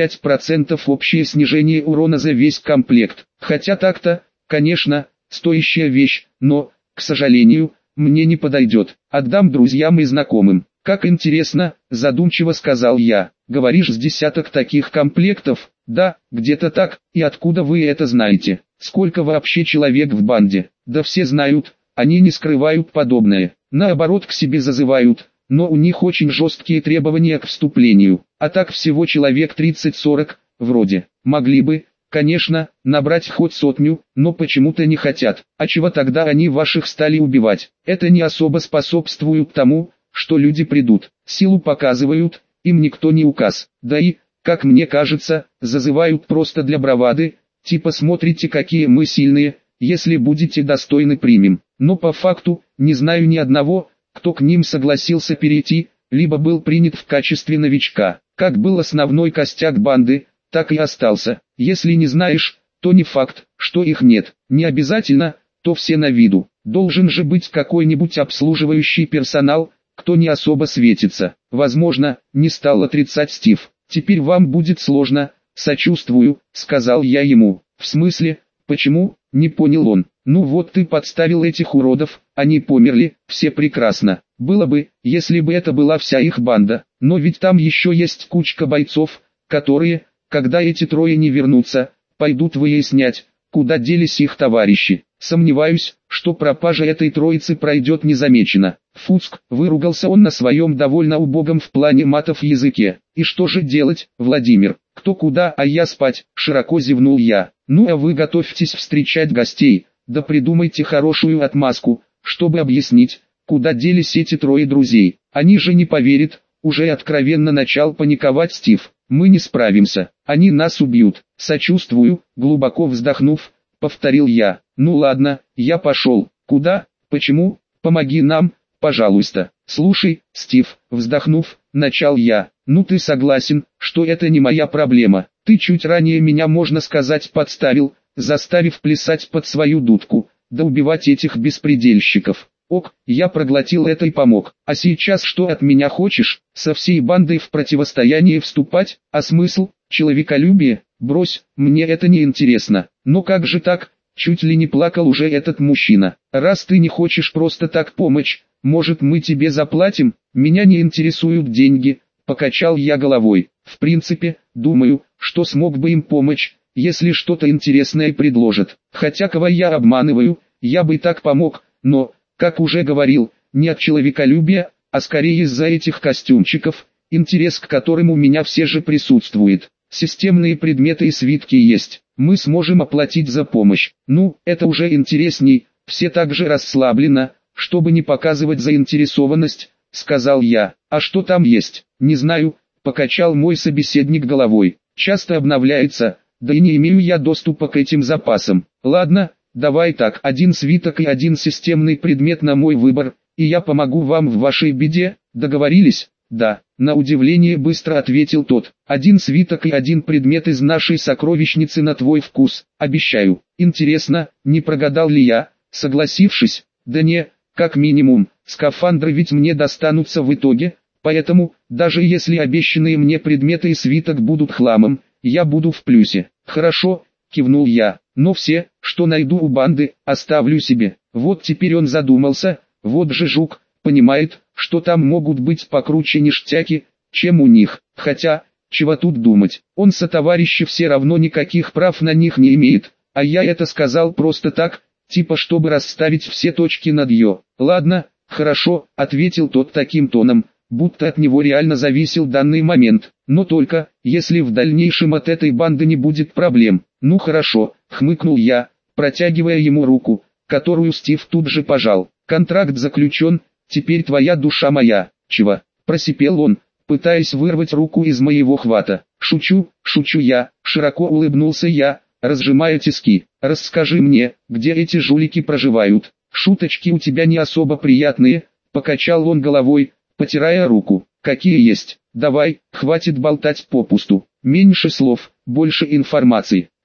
35% общее снижение урона за весь комплект. Хотя так-то, конечно, стоящая вещь, но, к сожалению, мне не подойдет. Отдам друзьям и знакомым. Как интересно, задумчиво сказал я. Говоришь, с десяток таких комплектов? Да, где-то так. И откуда вы это знаете? Сколько вообще человек в банде? Да все знают, они не скрывают подобное. Наоборот, к себе зазывают, но у них очень жесткие требования к вступлению. А так всего человек 30-40, вроде. Могли бы, конечно, набрать хоть сотню, но почему-то не хотят. А чего тогда они ваших стали убивать? Это не особо способствует тому, что люди придут. Силу показывают, им никто не указ. Да и, как мне кажется, зазывают просто для бравады, типа смотрите какие мы сильные, если будете достойны примем. Но по факту, не знаю ни одного, кто к ним согласился перейти, либо был принят в качестве новичка. Как был основной костяк банды, так и остался. Если не знаешь, то не факт, что их нет. Не обязательно, то все на виду. Должен же быть какой-нибудь обслуживающий персонал, кто не особо светится. Возможно, не стал отрицать Стив. Теперь вам будет сложно, сочувствую, сказал я ему. В смысле, почему, не понял он. Ну вот ты подставил этих уродов, они померли, все прекрасно. Было бы, если бы это была вся их банда. Но ведь там еще есть кучка бойцов, которые, когда эти трое не вернутся, пойдут выяснять, куда делись их товарищи. Сомневаюсь, что пропажа этой троицы пройдет незамеченно. Фуск, выругался он на своем довольно убогом в плане матов языке. И что же делать, Владимир? Кто куда, а я спать, широко зевнул я. Ну а вы готовьтесь встречать гостей, да придумайте хорошую отмазку, чтобы объяснить, куда делись эти трое друзей. Они же не поверят, уже откровенно начал паниковать Стив. Мы не справимся, они нас убьют. Сочувствую, глубоко вздохнув, повторил я. Ну ладно, я пошел. Куда? Почему? Помоги нам, пожалуйста. Слушай, Стив, вздохнув, начал я. Ну ты согласен, что это не моя проблема. Ты чуть ранее меня, можно сказать, подставил, заставив плясать под свою дудку, да убивать этих беспредельщиков. Ок, я проглотил это и помог. А сейчас что от меня хочешь? Со всей бандой в противостояние вступать? А смысл? Человеколюбие? Брось, мне это не интересно. Но как же так? Чуть ли не плакал уже этот мужчина. Раз ты не хочешь просто так помочь, может мы тебе заплатим? Меня не интересуют деньги, покачал я головой. В принципе, думаю, что смог бы им помочь, если что-то интересное предложат. Хотя кого я обманываю, я бы и так помог, но, как уже говорил, не от человеколюбия, а скорее из-за этих костюмчиков, интерес к которым у меня все же присутствует. Системные предметы и свитки есть, мы сможем оплатить за помощь. Ну, это уже интересней, все так же расслабленно, чтобы не показывать заинтересованность, сказал я. А что там есть? Не знаю, покачал мой собеседник головой. Часто обновляется, да и не имею я доступа к этим запасам. Ладно, давай так, один свиток и один системный предмет на мой выбор, и я помогу вам в вашей беде, договорились? Да, на удивление быстро ответил тот. Один свиток и один предмет из нашей сокровищницы на твой вкус, обещаю. Интересно, не прогадал ли я, согласившись? Да не, как минимум, скафандры ведь мне достанутся в итоге, поэтому, даже если обещанные мне предметы и свиток будут хламом, я буду в плюсе. Хорошо, кивнул я, но все, что найду у банды, оставлю себе. Вот теперь он задумался, вот же жук, понимает, что там могут быть покруче ништяки, чем у них. Хотя, чего тут думать, он сотоварищи все равно никаких прав на них не имеет, а я это сказал просто так, типа чтобы расставить все точки над «ё». Ладно, хорошо, ответил тот таким тоном, будто от него реально зависел данный момент, но только, если в дальнейшем от этой банды не будет проблем. Ну хорошо, хмыкнул я, протягивая ему руку, которую Стив тут же пожал. Контракт заключен, теперь твоя душа моя. Чего? Просипел он, пытаясь вырвать руку из моего хвата. Шучу, шучу я, широко улыбнулся я, разжимая тиски. Расскажи мне, где эти жулики проживают. Шуточки у тебя не особо приятные, покачал он головой, потирая руку. Какие есть? Давай, хватит болтать попусту. Меньше слов, больше информации.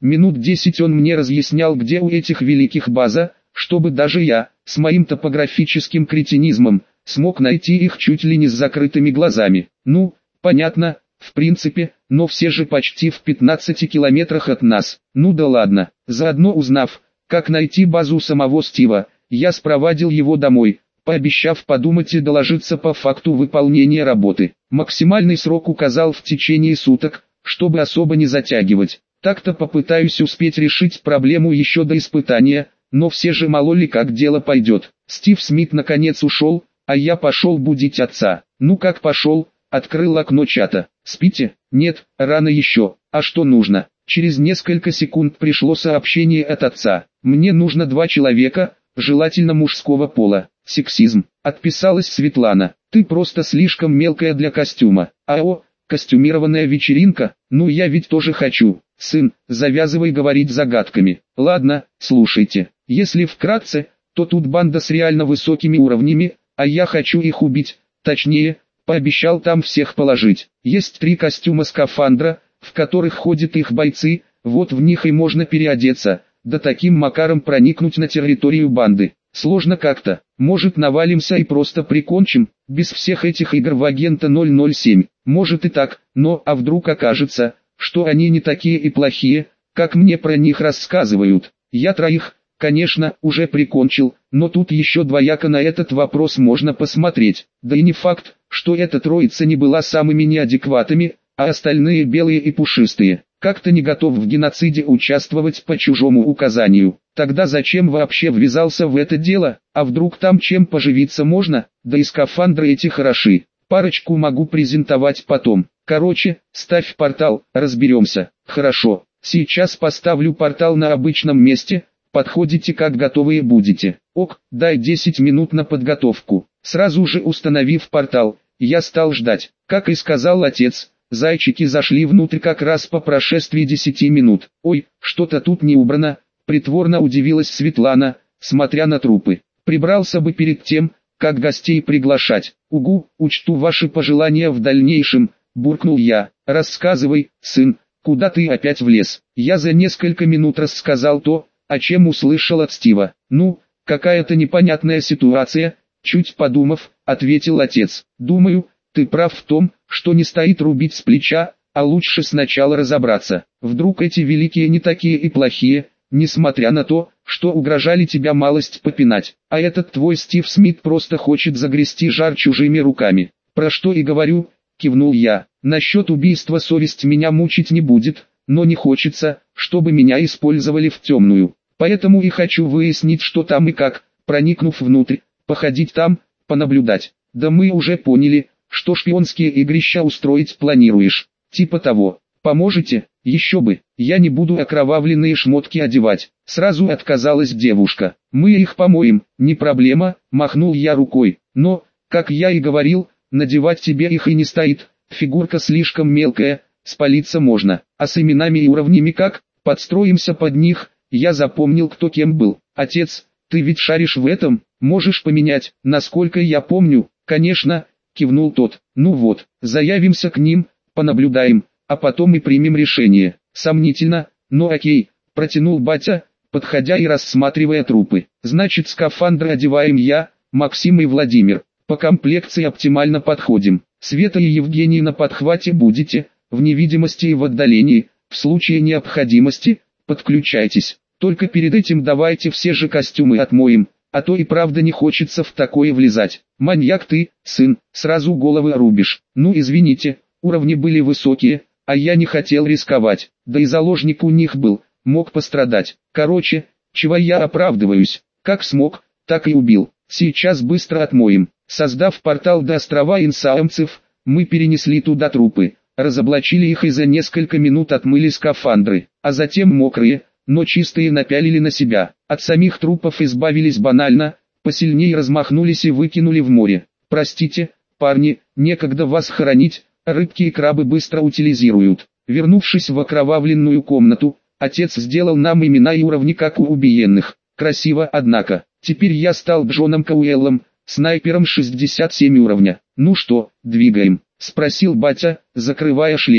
Минут 10 он мне разъяснял, где у этих великих база, чтобы даже я, с моим топографическим кретинизмом, смог найти их чуть ли не с закрытыми глазами. Ну, понятно, в принципе, но все же почти в 15 километрах от нас. Ну да ладно. Заодно узнав, как найти базу самого Стива, я спровадил его домой, пообещав подумать и доложиться по факту выполнения работы. Максимальный срок указал в течение суток, чтобы особо не затягивать. Так-то попытаюсь успеть решить проблему еще до испытания, но все же мало ли как дело пойдет. Стив Смит наконец ушел, а я пошел будить отца. Ну как пошел, открыл окно чата. «Спите?» «Нет, рано еще. А что нужно?» Через несколько секунд пришло сообщение от отца. «Мне нужно 2 человека, желательно мужского пола». «Сексизм», отписалась Светлана. «Ты просто слишком мелкая для костюма». «Ао, костюмированная вечеринка? Ну я ведь тоже хочу». «Сын, завязывай говорить загадками». «Ладно, слушайте. Если вкратце, то тут банда с реально высокими уровнями, а я хочу их убить, точнее, пообещал там всех положить. Есть 3 костюма скафандра, в которых ходят их бойцы, вот в них и можно переодеться, да таким макаром проникнуть на территорию банды. Сложно как-то, может навалимся и просто прикончим, без всех этих игр в агента 007. Может и так, но а вдруг окажется, что они не такие и плохие, как мне про них рассказывают. Я 3, конечно, уже прикончил, но тут еще двояко на этот вопрос можно посмотреть. Да и не факт, что эта троица не была самыми неадекватами, а остальные белые и пушистые. Как-то не готов в геноциде участвовать по чужому указанию. Тогда зачем вообще ввязался в это дело, а вдруг там чем поживиться можно, да и скафандры эти хороши. Парочку могу презентовать потом. Короче, ставь портал, разберемся. Хорошо, сейчас поставлю портал на обычном месте, подходите как готовые будете. Ок, дай 10 минут на подготовку. Сразу же установив портал, я стал ждать. Как и сказал отец, зайчики зашли внутрь как раз по прошествии 10 минут. Ой, что-то тут не убрано, притворно удивилась Светлана, смотря на трупы. Прибрался бы перед тем, как гостей приглашать. Угу, учту ваши пожелания в дальнейшем, буркнул я. Рассказывай, сын, куда ты опять влез? Я за несколько минут рассказал то, о чем услышал от Стива. Ну, какая-то непонятная ситуация, чуть подумав, ответил отец. Думаю, ты прав в том, что не стоит рубить с плеча, а лучше сначала разобраться. Вдруг эти великие не такие и плохие, несмотря на то, что угрожали тебя малость попинать. А этот твой Стив Смит просто хочет загрести жар чужими руками. Про что и говорю, кивнул я. Насчет убийства совесть меня мучить не будет, но не хочется, чтобы меня использовали в темную. Поэтому и хочу выяснить, что там и как, проникнув внутрь, походить там, понаблюдать. Да мы уже поняли, что шпионские игрища устроить планируешь. Типа того. Поможете? Еще бы. Я не буду окровавленные шмотки одевать. Сразу отказалась девушка. Мы их помоем, не проблема, махнул я рукой. Но, как я и говорил, надевать тебе их и не стоит. Фигурка слишком мелкая, спалиться можно. А с именами и уровнями как? Подстроимся под них. Я запомнил, кто кем был. Отец, ты ведь шаришь в этом, можешь поменять, насколько я помню. Конечно, кивнул тот. Ну вот, заявимся к ним, понаблюдаем, а потом и примем решение. Сомнительно, но окей, протянул батя, подходя и рассматривая трупы. Значит, скафандры одеваем я, Максим и Владимир. По комплекции оптимально подходим. Света и Евгений на подхвате будете, в невидимости и в отдалении, в случае необходимости, подключайтесь. Только перед этим давайте все же костюмы отмоем, а то и правда не хочется в такое влезать. Маньяк ты, сын, сразу головы рубишь. Ну извините, уровни были высокие, а я не хотел рисковать. Да и заложник у них был, мог пострадать. Короче, чего я оправдываюсь, как смог, так и убил. Сейчас быстро отмоем. Создав портал до острова инсаамцев, мы перенесли туда трупы, разоблачили их и за несколько минут отмыли скафандры, а затем мокрые, но чистые напялили на себя. От самих трупов избавились банально, посильнее размахнулись и выкинули в море. Простите, парни, некогда вас хоронить, рыбки и крабы быстро утилизируют. Вернувшись в окровавленную комнату, отец сделал нам имена и уровни как у убиенных. Красиво, однако. Теперь я стал Джоном Кауэллом, снайпером 67 уровня. Ну что, двигаем? Спросил батя, закрывая шлем.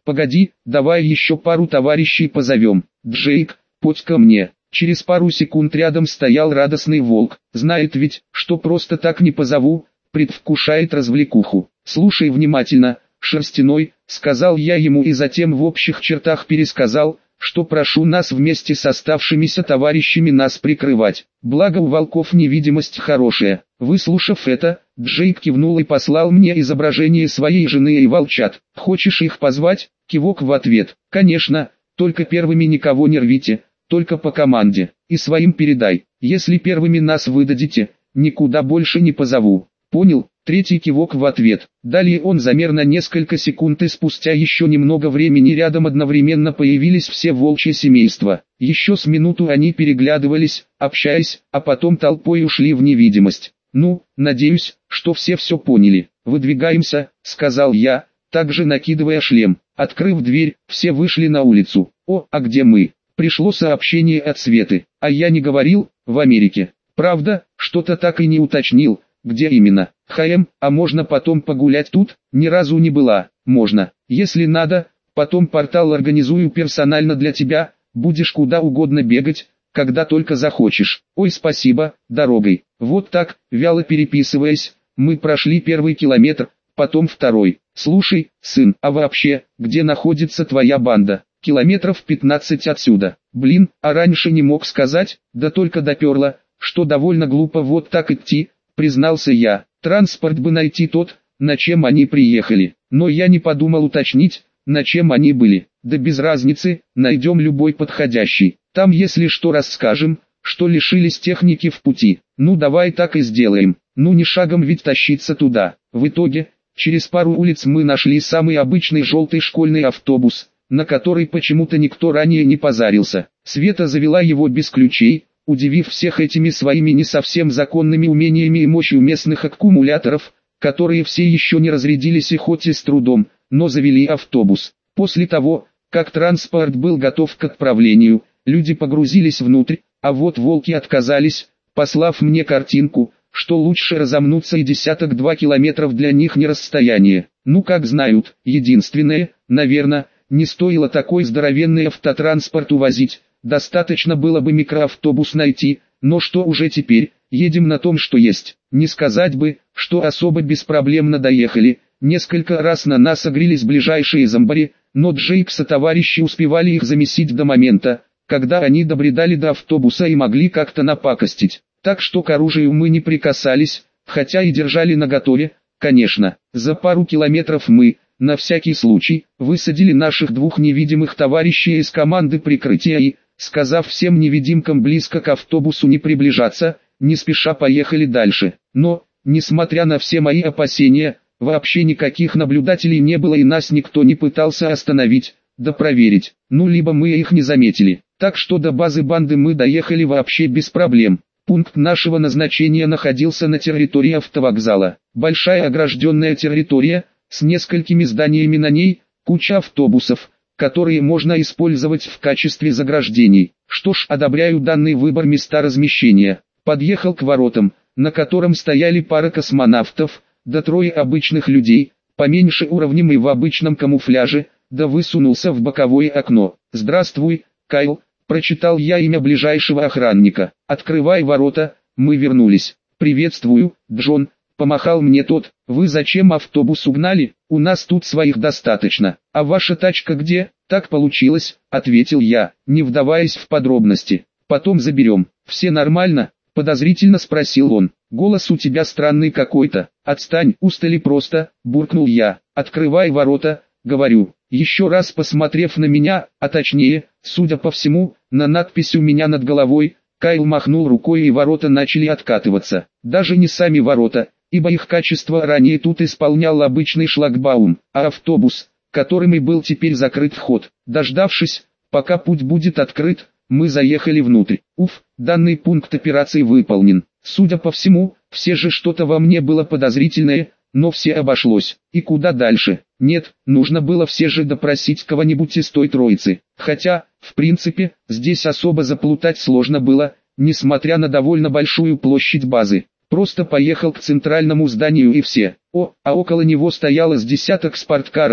Погоди, давай еще пару товарищей позовем. Джейк, подь ко мне. Через пару секунд рядом стоял радостный волк. Знает ведь, что просто так не позову, предвкушает развлекуху. Слушай внимательно, Шерстяной, сказал я ему и затем в общих чертах пересказал, что прошу нас вместе с оставшимися товарищами нас прикрывать. Благо у волков невидимость хорошая. Выслушав это, Джейк кивнул и послал мне изображение своей жены и волчат. Хочешь их позвать? Кивок в ответ. Конечно, только первыми никого не рвите, только по команде. И своим передай, если первыми нас выдадите, никуда больше не позову. Понял? Третий кивок в ответ. Далее он замер на несколько секунд и спустя еще немного времени рядом одновременно появились все волчьи семейства. Еще с минуту они переглядывались, общаясь, а потом толпой ушли в невидимость. Ну, надеюсь, что все поняли. Выдвигаемся, сказал я, также накидывая шлем. Открыв дверь, все вышли на улицу. О, а где мы? Пришло сообщение от Светы. А я не говорил, в Америке. Правда, что-то так и не уточнил. Где именно? А можно потом погулять тут? Ни разу не была. Можно. Если надо, потом портал организую персонально для тебя, будешь куда угодно бегать, когда только захочешь. Ой, спасибо, дорогой. Вот так, вяло переписываясь, мы прошли первый километр, потом второй. Слушай, сын, а вообще, где находится твоя банда? Километров 15 отсюда. Блин, а раньше не мог сказать, да только доперло, что довольно глупо вот так идти, признался я. Транспорт бы найти тот, на чем они приехали. Но я не подумал уточнить, на чем они были. Да без разницы, найдем любой подходящий. Там если что расскажем, что лишились техники в пути. Ну давай так и сделаем. Ну не шагом ведь тащиться туда. В итоге, через пару улиц мы нашли самый обычный желтый школьный автобус, на который почему-то никто ранее не позарился. Света завела его без ключей, удивив всех этими своими не совсем законными умениями и мощью местных аккумуляторов, которые все еще не разрядились и хоть и с трудом, но завели автобус. После того, как транспорт был готов к отправлению, люди погрузились внутрь, а вот волки отказались, послав мне картинку, что лучше разомнуться и 1,2 километров для них не расстояние. Ну как знают, единственное, наверное, не стоило такой здоровенный автотранспорт увозить. Достаточно было бы микроавтобус найти, но что уже теперь, едем на том, что есть. Не сказать бы, что особо беспроблемно доехали, несколько раз на нас огрелись ближайшие зомбари, но Джейк со товарищи успевали их замесить до момента, когда они добредали до автобуса и могли как-то напакостить. Так что к оружию мы не прикасались, хотя и держали наготове, конечно. За пару километров мы, на всякий случай, высадили наших двух невидимых товарищей из команды прикрытия и, сказав всем невидимкам близко к автобусу не приближаться, не спеша поехали дальше. Но, несмотря на все мои опасения, вообще никаких наблюдателей не было и нас никто не пытался остановить, да проверить. Ну либо мы их не заметили. Так что до базы банды мы доехали вообще без проблем. Пункт нашего назначения находился на территории автовокзала. Большая огражденная территория, с несколькими зданиями на ней, куча автобусов, которые можно использовать в качестве заграждений. Что ж, одобряю данный выбор места размещения. Подъехал к воротам, на котором стояли пара космонавтов, да трое обычных людей, поменьше уровнем и в обычном камуфляже, да высунулся в боковое окно. «Здравствуй, Кайл», прочитал я имя ближайшего охранника. «Открывай ворота», мы вернулись. «Приветствую, Джон», помахал мне тот. «Вы зачем автобус угнали? У нас тут своих достаточно. А ваша тачка где?» «Так получилось», ответил я, не вдаваясь в подробности. «Потом заберем». «Все нормально?» подозрительно спросил он. «Голос у тебя странный какой-то». «Отстань, устали просто», буркнул я. «Открывай ворота», говорю. Еще раз посмотрев на меня, а точнее, судя по всему, на надпись у меня над головой, Кайл махнул рукой и ворота начали откатываться. Даже не сами ворота, ибо их качество ранее тут исполнял обычный шлагбаум, а автобус, которым и был теперь закрыт вход. Дождавшись, пока путь будет открыт, мы заехали внутрь. Уф, данный пункт операции выполнен. Судя по всему, все же что-то во мне было подозрительное, но все обошлось. И куда дальше? Нет, нужно было все же допросить кого-нибудь из той троицы. Хотя, в принципе, здесь особо заплутать сложно было, несмотря на довольно большую площадь базы. Просто поехал к центральному зданию и все. А около него стояло с десяток спорткаров,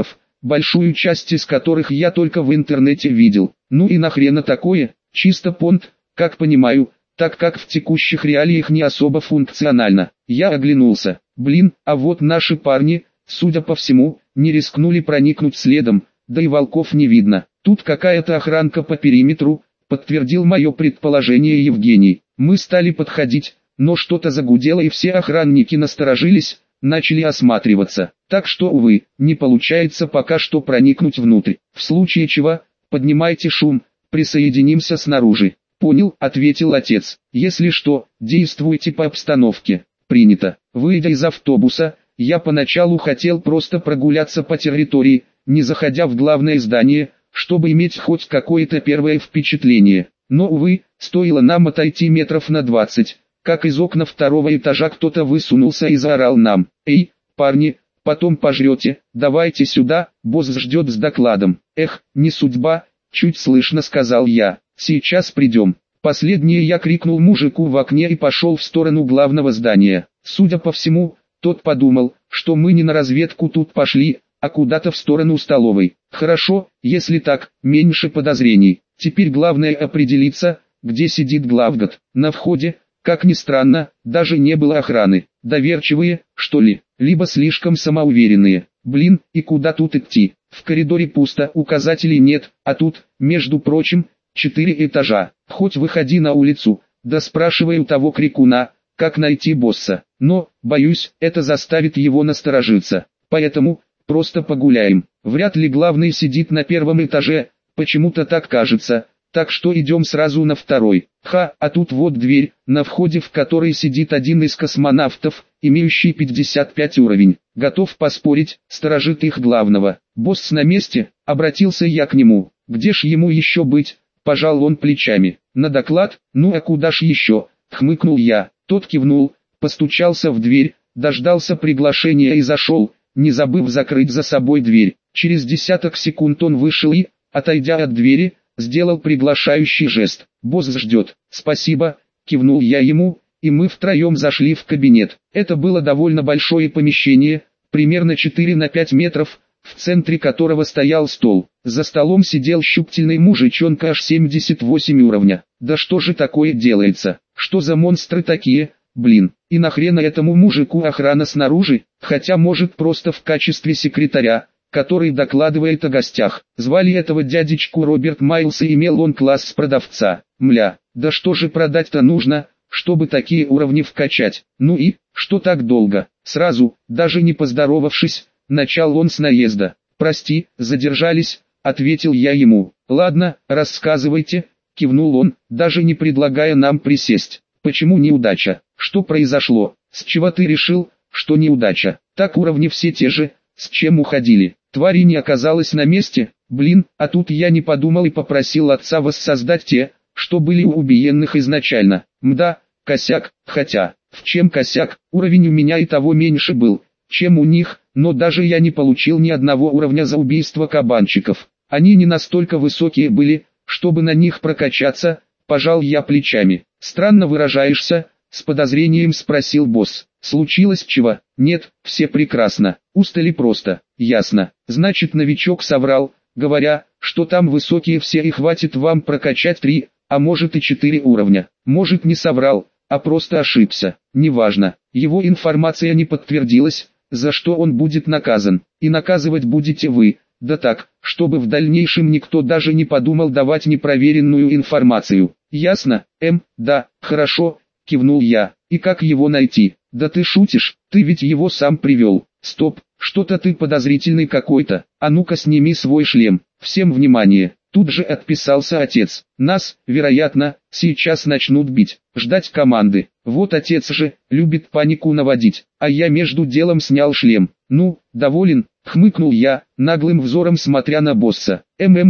большую часть из которых я только в интернете видел. Ну и нахрена такое, чисто понт, как понимаю, так как в текущих реалиях не особо функционально. Я оглянулся. Блин, а вот наши парни, судя по всему, не рискнули проникнуть следом, да и волков не видно. Тут какая-то охранка по периметру, подтвердил мое предположение Евгений. Мы стали подходить, но что-то загудело и все охранники насторожились, начали осматриваться. Так что, увы, не получается пока что проникнуть внутрь. В случае чего, поднимайте шум, присоединимся снаружи. Понял, ответил отец. Если что, действуйте по обстановке. Принято. Выйдя из автобуса, я поначалу хотел просто прогуляться по территории, не заходя в главное здание, чтобы иметь хоть какое-то первое впечатление. Но, увы, стоило нам отойти метров на 20, как из окна второго этажа кто-то высунулся и заорал нам: «Эй, парни, потом пожрете, давайте сюда, босс ждет с докладом». «Эх, не судьба», чуть слышно сказал я, «сейчас придем». Последнее я крикнул мужику в окне и пошел в сторону главного здания. Судя по всему, тот подумал, что мы не на разведку тут пошли, а куда-то в сторону столовой. Хорошо, если так, меньше подозрений. Теперь главное определиться, где сидит главгад. На входе, как ни странно, даже не было охраны. Доверчивые, что ли, либо слишком самоуверенные. Блин, и куда тут идти? В коридоре пусто, указателей нет, а тут, между прочим, 4 этажа. Хоть выходи на улицу, да спрашивай у того крикуна, как найти босса. Но, боюсь, это заставит его насторожиться. Поэтому, просто погуляем. Вряд ли главный сидит на первом этаже, почему-то так кажется. Так что идем сразу на второй. А тут вот дверь, на входе в которой сидит один из космонавтов, имеющий 55 уровень. Готов поспорить, сторожит их главного. «Босс на месте?» — обратился я к нему. «Где ж ему еще быть?» — пожал он плечами. «На доклад? Ну а куда ж еще?» — хмыкнул я. Тот кивнул, постучался в дверь, дождался приглашения и зашел, не забыв закрыть за собой дверь. Через десяток секунд он вышел и, отойдя от двери, сделал приглашающий жест. «Босс ждет». «Спасибо», — кивнул я ему, и мы втроем зашли в кабинет. Это было довольно большое помещение, примерно 4 на 5 метров, в центре которого стоял стол. За столом сидел щуплый мужичонка аж 78 уровня. Да что же такое делается? Что за монстры такие, блин? И нахрена этому мужику охрана снаружи? Хотя может просто в качестве секретаря, который докладывает о гостях. Звали этого дядечку Роберт Майлз и имел он класс продавца. Мля, да что же продать-то нужно, чтобы такие уровни вкачать? Ну и, что так долго? Сразу, даже не поздоровавшись, начал он с наезда. «Прости, задержались», — ответил я ему. «Ладно, рассказывайте», — кивнул он, даже не предлагая нам присесть. «Почему неудача? Что произошло? С чего ты решил, что неудача? Так уровни все те же, с чем уходили. Твари не оказалось на месте, блин, а тут я не подумал и попросил отца воссоздать те, что были у убиенных изначально. Мда, косяк, хотя, в чем косяк? Уровень у меня и того меньше был, чем у них, но даже я не получил ни одного уровня за убийство кабанчиков. Они не настолько высокие были, чтобы на них прокачаться», — пожал я плечами. «Странно выражаешься», — с подозрением спросил босс. «Случилось чего?» «Нет, все прекрасно. Устали просто». «Ясно. Значит, новичок соврал, говоря, что там высокие все и хватит вам прокачать 3, а может и 4 уровня. Может не соврал, а просто ошибся. Неважно. Его информация не подтвердилась, за что он будет наказан. И наказывать будете вы. Да так, чтобы в дальнейшем никто даже не подумал давать непроверенную информацию. Ясно? Да, хорошо», — кивнул я. «И как его найти?» «Да ты шутишь, ты ведь его сам привел». «Стоп, что-то ты подозрительный какой-то. А ну-ка сними свой шлем. Всем внимание». Тут же отписался отец. «Нас, вероятно, сейчас начнут бить. Ждать команды». Вот отец же, любит панику наводить. А я между делом снял шлем. «Ну, доволен?» — хмыкнул я, наглым взором смотря на босса.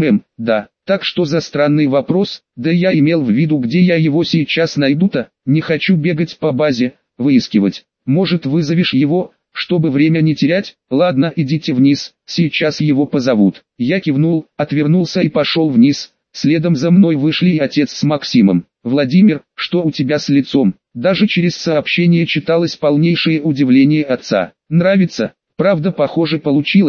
Да. Так что за странный вопрос? Да я имел в виду, где я его сейчас найду-то? Не хочу бегать по базе, выискивать. Может, вызовешь его, чтобы время не терять? Ладно, идите вниз, сейчас его позовут». Я кивнул, отвернулся и пошел вниз. Следом за мной вышли и отец с Максимом. «Владимир, что у тебя с лицом?» Даже через сообщение читалось полнейшее удивление отца. «Нравится? Правда, похоже получилось.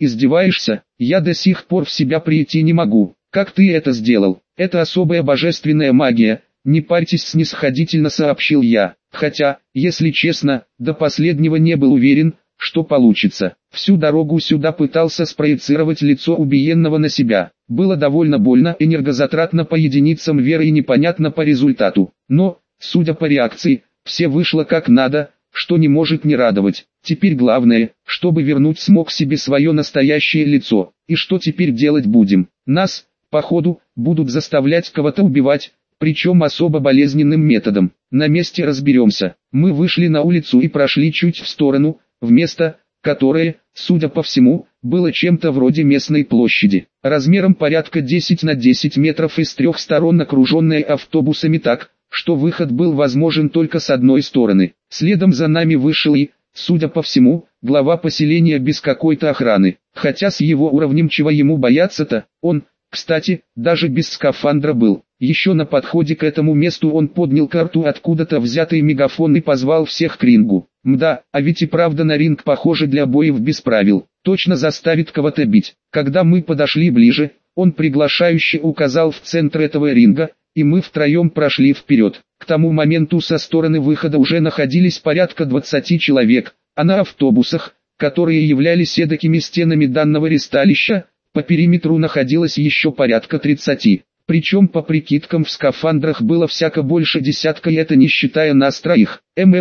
Издеваешься? Я до сих пор в себя прийти не могу. Как ты это сделал? Это особая божественная магия, не парьтесь, снисходительно сообщил я. Хотя, если честно, до последнего не был уверен, что получится. Всю дорогу сюда пытался спроецировать лицо убиенного на себя. Было довольно больно, энергозатратно по единицам веры и непонятно по результату. Но, судя по реакции, все вышло как надо, что не может не радовать. Теперь главное, чтобы вернуть смог себе свое настоящее лицо. И что теперь делать будем? Нас, походу, будут заставлять кого-то убивать, причем особо болезненным методом. На месте разберемся. Мы вышли на улицу и прошли чуть в сторону, в место, которое, судя по всему, было чем-то вроде местной площади. Размером порядка 10 на 10 метров и с трех сторон окруженная автобусами так, что выход был возможен только с одной стороны. Следом за нами вышел и, судя по всему, глава поселения без какой-то охраны. Хотя с его уровнем чего ему бояться-то, он, кстати, даже без скафандра был. Еще на подходе к этому месту он поднял карту откуда-то взятый мегафон и позвал всех к рингу. Мда, а ведь и правда на ринг похоже для боев без правил. Точно заставит кого-то бить. Когда мы подошли ближе, он приглашающе указал в центр этого ринга, и мы втроем прошли вперед. К тому моменту со стороны выхода уже находились порядка 20 человек, а на автобусах, которые являлись эдакими стенами данного ристалища, по периметру находилось еще порядка 30. Причем по прикидкам в скафандрах было всяко больше десятка, и это не считая нас троих.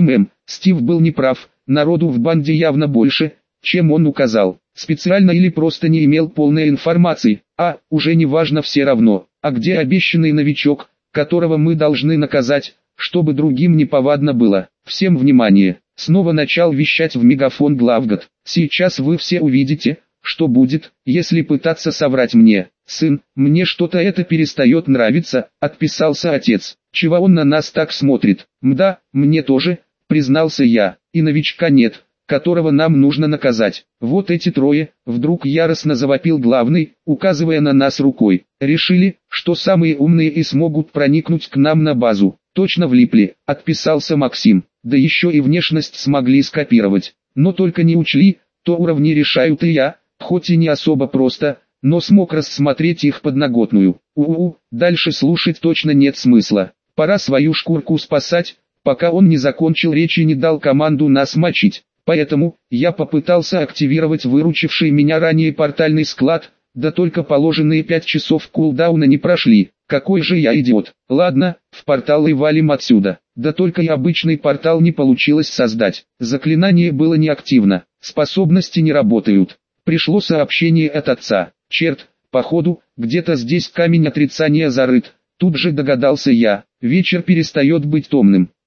Стив был неправ, народу в банде явно больше, чем он указал. Специально или просто не имел полной информации, уже не важно, все равно. А где обещанный новичок, которого мы должны наказать, чтобы другим неповадно было? Всем внимание! Снова начал вещать в мегафон главгад. Сейчас вы все увидите, что будет, если пытаться соврать мне. Сын, мне что-то это перестает нравиться, отписался отец. Чего он на нас так смотрит? Мда, мне тоже, признался я. И новичка нет, которого нам нужно наказать. Вот эти трое, вдруг яростно завопил главный, указывая на нас рукой. Решили, что самые умные и смогут проникнуть к нам на базу. Точно влипли, отписался Максим. Да еще и внешность смогли скопировать. Но только не учли, то уровни решают и я, хоть и не особо просто, но смог рассмотреть их подноготную. Дальше слушать точно нет смысла. Пора свою шкурку спасать, пока он не закончил речь и не дал команду нас мочить. Поэтому, я попытался активировать выручивший меня ранее портальный склад, да только положенные 5 часов кулдауна не прошли. Какой же я идиот. Ладно, в портал и валим отсюда. Да только и обычный портал не получилось создать. Заклинание было неактивно, способности не работают. Пришло сообщение от отца. Черт, походу, где-то здесь камень отрицания зарыт. Тут же догадался я. Вечер перестает быть томным.